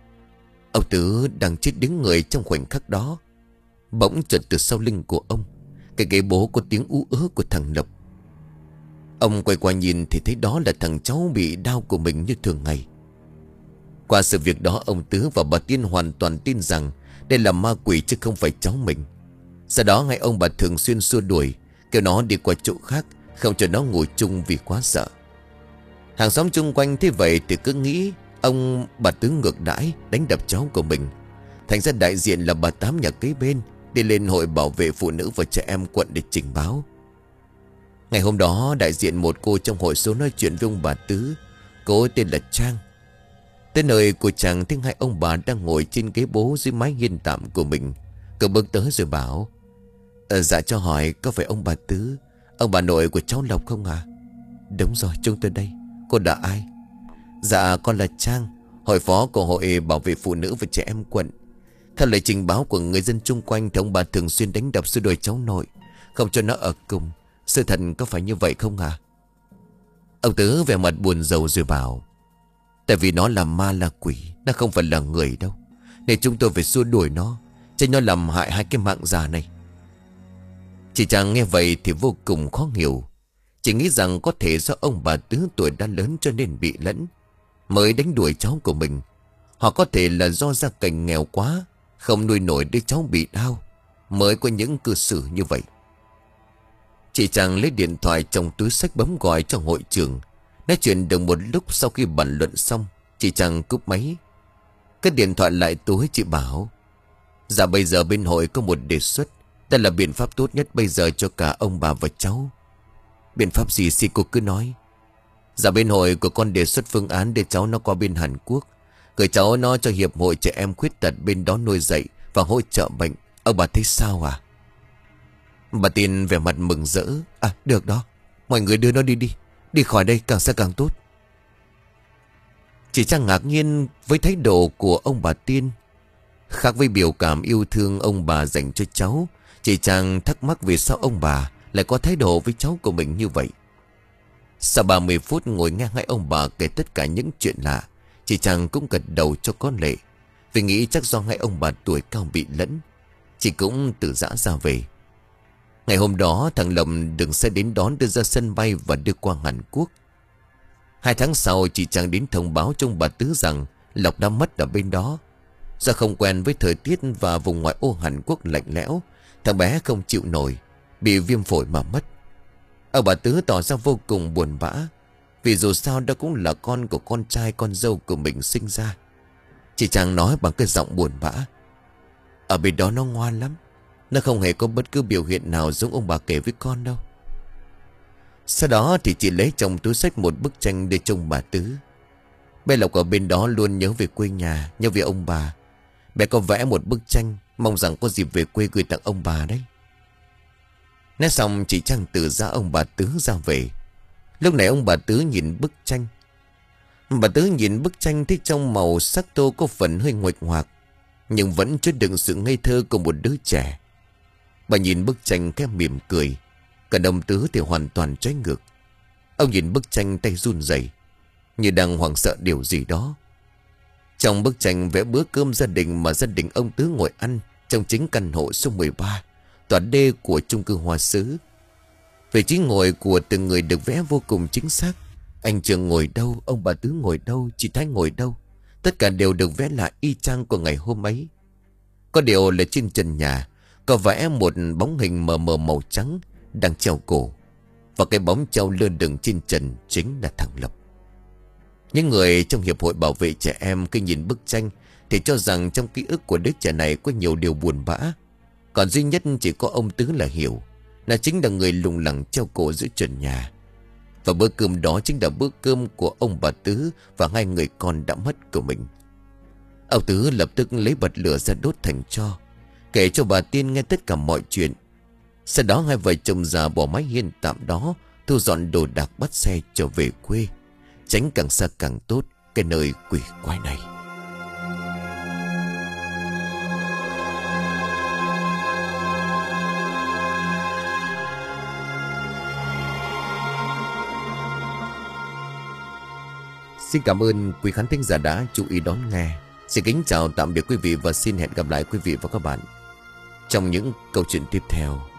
Ông Tứ đang chết đứng người trong khoảnh khắc đó. Bỗng chợt từ sau lưng của ông, cái ghế bố có tiếng ú ớ của thằng Lộc. Ông quay qua nhìn thì thấy đó là thằng cháu bị đau của mình như thường ngày. Qua sự việc đó, ông Tứ và bà Tiên hoàn toàn tin rằng đây là ma quỷ chứ không phải cháu mình. Sau đó ngay ông bà thường xuyên xua đuổi, kêu nó đi qua chỗ khác, không cho nó ngồi chung vì quá sợ. Hàng xóm chung quanh thế vậy thì cứ nghĩ ông bà Tứ ngược đãi, đánh đập cháu của mình. Thành ra đại diện là bà Tám nhà kế bên đi lên hội bảo vệ phụ nữ và trẻ em quận để trình báo. Ngày hôm đó, đại diện một cô trong hội số nói chuyện với ông bà Tứ. Cô tên là Trang. Tới nơi của chàng thấy hai ông bà đang ngồi trên ghế bố dưới mái hiên tạm của mình. Cô bước tới rồi bảo: ờ, Dạ cho hỏi có phải ông bà Tứ, ông bà nội của cháu Lộc không à? Đúng rồi, chúng tôi đây. Cô là ai? Dạ con là Trang, hội phó của hội bảo vệ phụ nữ và trẻ em quận. Theo lời trình báo của người dân chung quanh thì ông bà thường xuyên đánh đập xua đuổi cháu nội, không cho nó ở cùng. Sự thật có phải như vậy không à? Ông Tứ vẻ mặt buồn rầu rồi bảo: Tại vì nó là ma là quỷ, nó không phải là người đâu, nên chúng tôi phải xua đuổi nó, tránh nó làm hại hai cái mạng già này. Chị Trang nghe vậy thì vô cùng khó hiểu. Chỉ nghĩ rằng có thể do ông bà Tứ tuổi đã lớn cho nên bị lẫn, mới đánh đuổi cháu của mình. Hoặc có thể là do gia cảnh nghèo quá, không nuôi nổi đứa cháu bị đau, mới có những cư xử như vậy. Chị Trang lấy điện thoại trong túi xách bấm gọi cho hội trưởng. Nói chuyện được một lúc, sau khi bàn luận xong, chị Trang cúp máy. Cất điện thoại lại túi, chị bảo: Dạ bây giờ bên hội có một đề xuất, đây là biện pháp tốt nhất bây giờ cho cả ông bà và cháu. Biện pháp gì xin cô cứ nói. Dạ bên hội của con đề xuất phương án để cháu nó qua bên Hàn Quốc, gửi cháu nó cho hiệp hội trẻ em khuyết tật bên đó nuôi dạy và hỗ trợ bệnh. Ông bà thấy sao à? Bà Tiên vẻ mặt mừng rỡ. À được đó, mọi người đưa nó đi đi. Đi khỏi đây càng xa càng tốt. Chị Trang ngạc nhiên với thái độ của ông bà Tiên. Khác với biểu cảm yêu thương ông bà dành cho cháu, chị Trang thắc mắc vì sao ông bà lại có thái độ với cháu của mình như vậy. Sau ba mươi phút ngồi nghe hai ông bà kể tất cả những chuyện lạ, chị Trang cũng gật đầu cho có lệ. Vì nghĩ chắc do hai ông bà tuổi cao bị lẫn, chị cũng từ giã ra về. Ngày hôm đó thằng Lộc được xe đến đón đưa ra sân bay và đưa qua Hàn Quốc. Hai tháng sau chị Trang đến thông báo cho ông bà Tứ rằng Lộc đã mất ở bên đó. Do không quen với thời tiết và vùng ngoại ô Hàn Quốc lạnh lẽo, thằng bé không chịu nổi, bị viêm phổi mà mất. Ông bà Tứ tỏ ra vô cùng buồn bã, vì dù sao đó cũng là con của con trai con dâu của mình sinh ra. Chị Trang nói bằng cái giọng buồn bã. Ở bên đó nó ngoan lắm, nó không hề có bất cứ biểu hiện nào giống ông bà kể với con đâu. Sau đó thì chị lấy trong túi xách một bức tranh để trông bà Tứ. Bé Lộc ở bên đó luôn nhớ về quê nhà, nhớ về ông bà. Bé có vẽ một bức tranh, mong rằng có dịp về quê gửi tặng ông bà đấy. Nói xong chị Trang từ ra ông bà Tứ ra về. Lúc này ông bà Tứ nhìn bức tranh. Bà Tứ nhìn bức tranh thấy trong màu sắc tô có phần hơi nguệch ngoạc, nhưng vẫn chứa đựng sự ngây thơ của một đứa trẻ. Bà nhìn bức tranh khẽ mỉm cười. Còn ông Tứ thì hoàn toàn trái ngược. Ông nhìn bức tranh tay run rẩy, như đang hoảng sợ điều gì đó. Trong bức tranh vẽ bữa cơm gia đình mà gia đình ông Tứ ngồi ăn trong chính căn hộ số mười ba, tòa D của chung cư Hoa Sứ. Vị trí ngồi của từng người được vẽ vô cùng chính xác. Anh Trường ngồi đâu, ông bà Tứ ngồi đâu, chị Thái ngồi đâu, tất cả đều được vẽ lại y chang của ngày hôm ấy. Có điều là trên trần nhà có vẽ một bóng hình mờ mờ màu trắng đang treo cổ, và cái bóng treo lơ lửng trên trần chính là thằng Lộc. Những người trong hiệp hội bảo vệ trẻ em khi nhìn bức tranh thì cho rằng trong ký ức của đứa trẻ này có nhiều điều buồn bã. Còn duy nhất chỉ có ông Tứ là hiểu, là chính là người lùng lẳng treo cổ giữa trần nhà. Và bữa cơm đó chính là bữa cơm của ông bà Tứ và hai người con đã mất của mình. Ông Tứ lập tức lấy bật lửa ra đốt thành tro, kể cho bà Tiên nghe tất cả mọi chuyện. Sau đó hai vợ chồng già bỏ mái hiên tạm đó, thu dọn đồ đạc bắt xe trở về quê, tránh càng xa càng tốt cái nơi quỷ quái này. Xin cảm ơn quý khán thính giả đã chú ý đón nghe. Xin kính chào tạm biệt quý vị và xin hẹn gặp lại quý vị và các bạn trong những câu chuyện tiếp theo.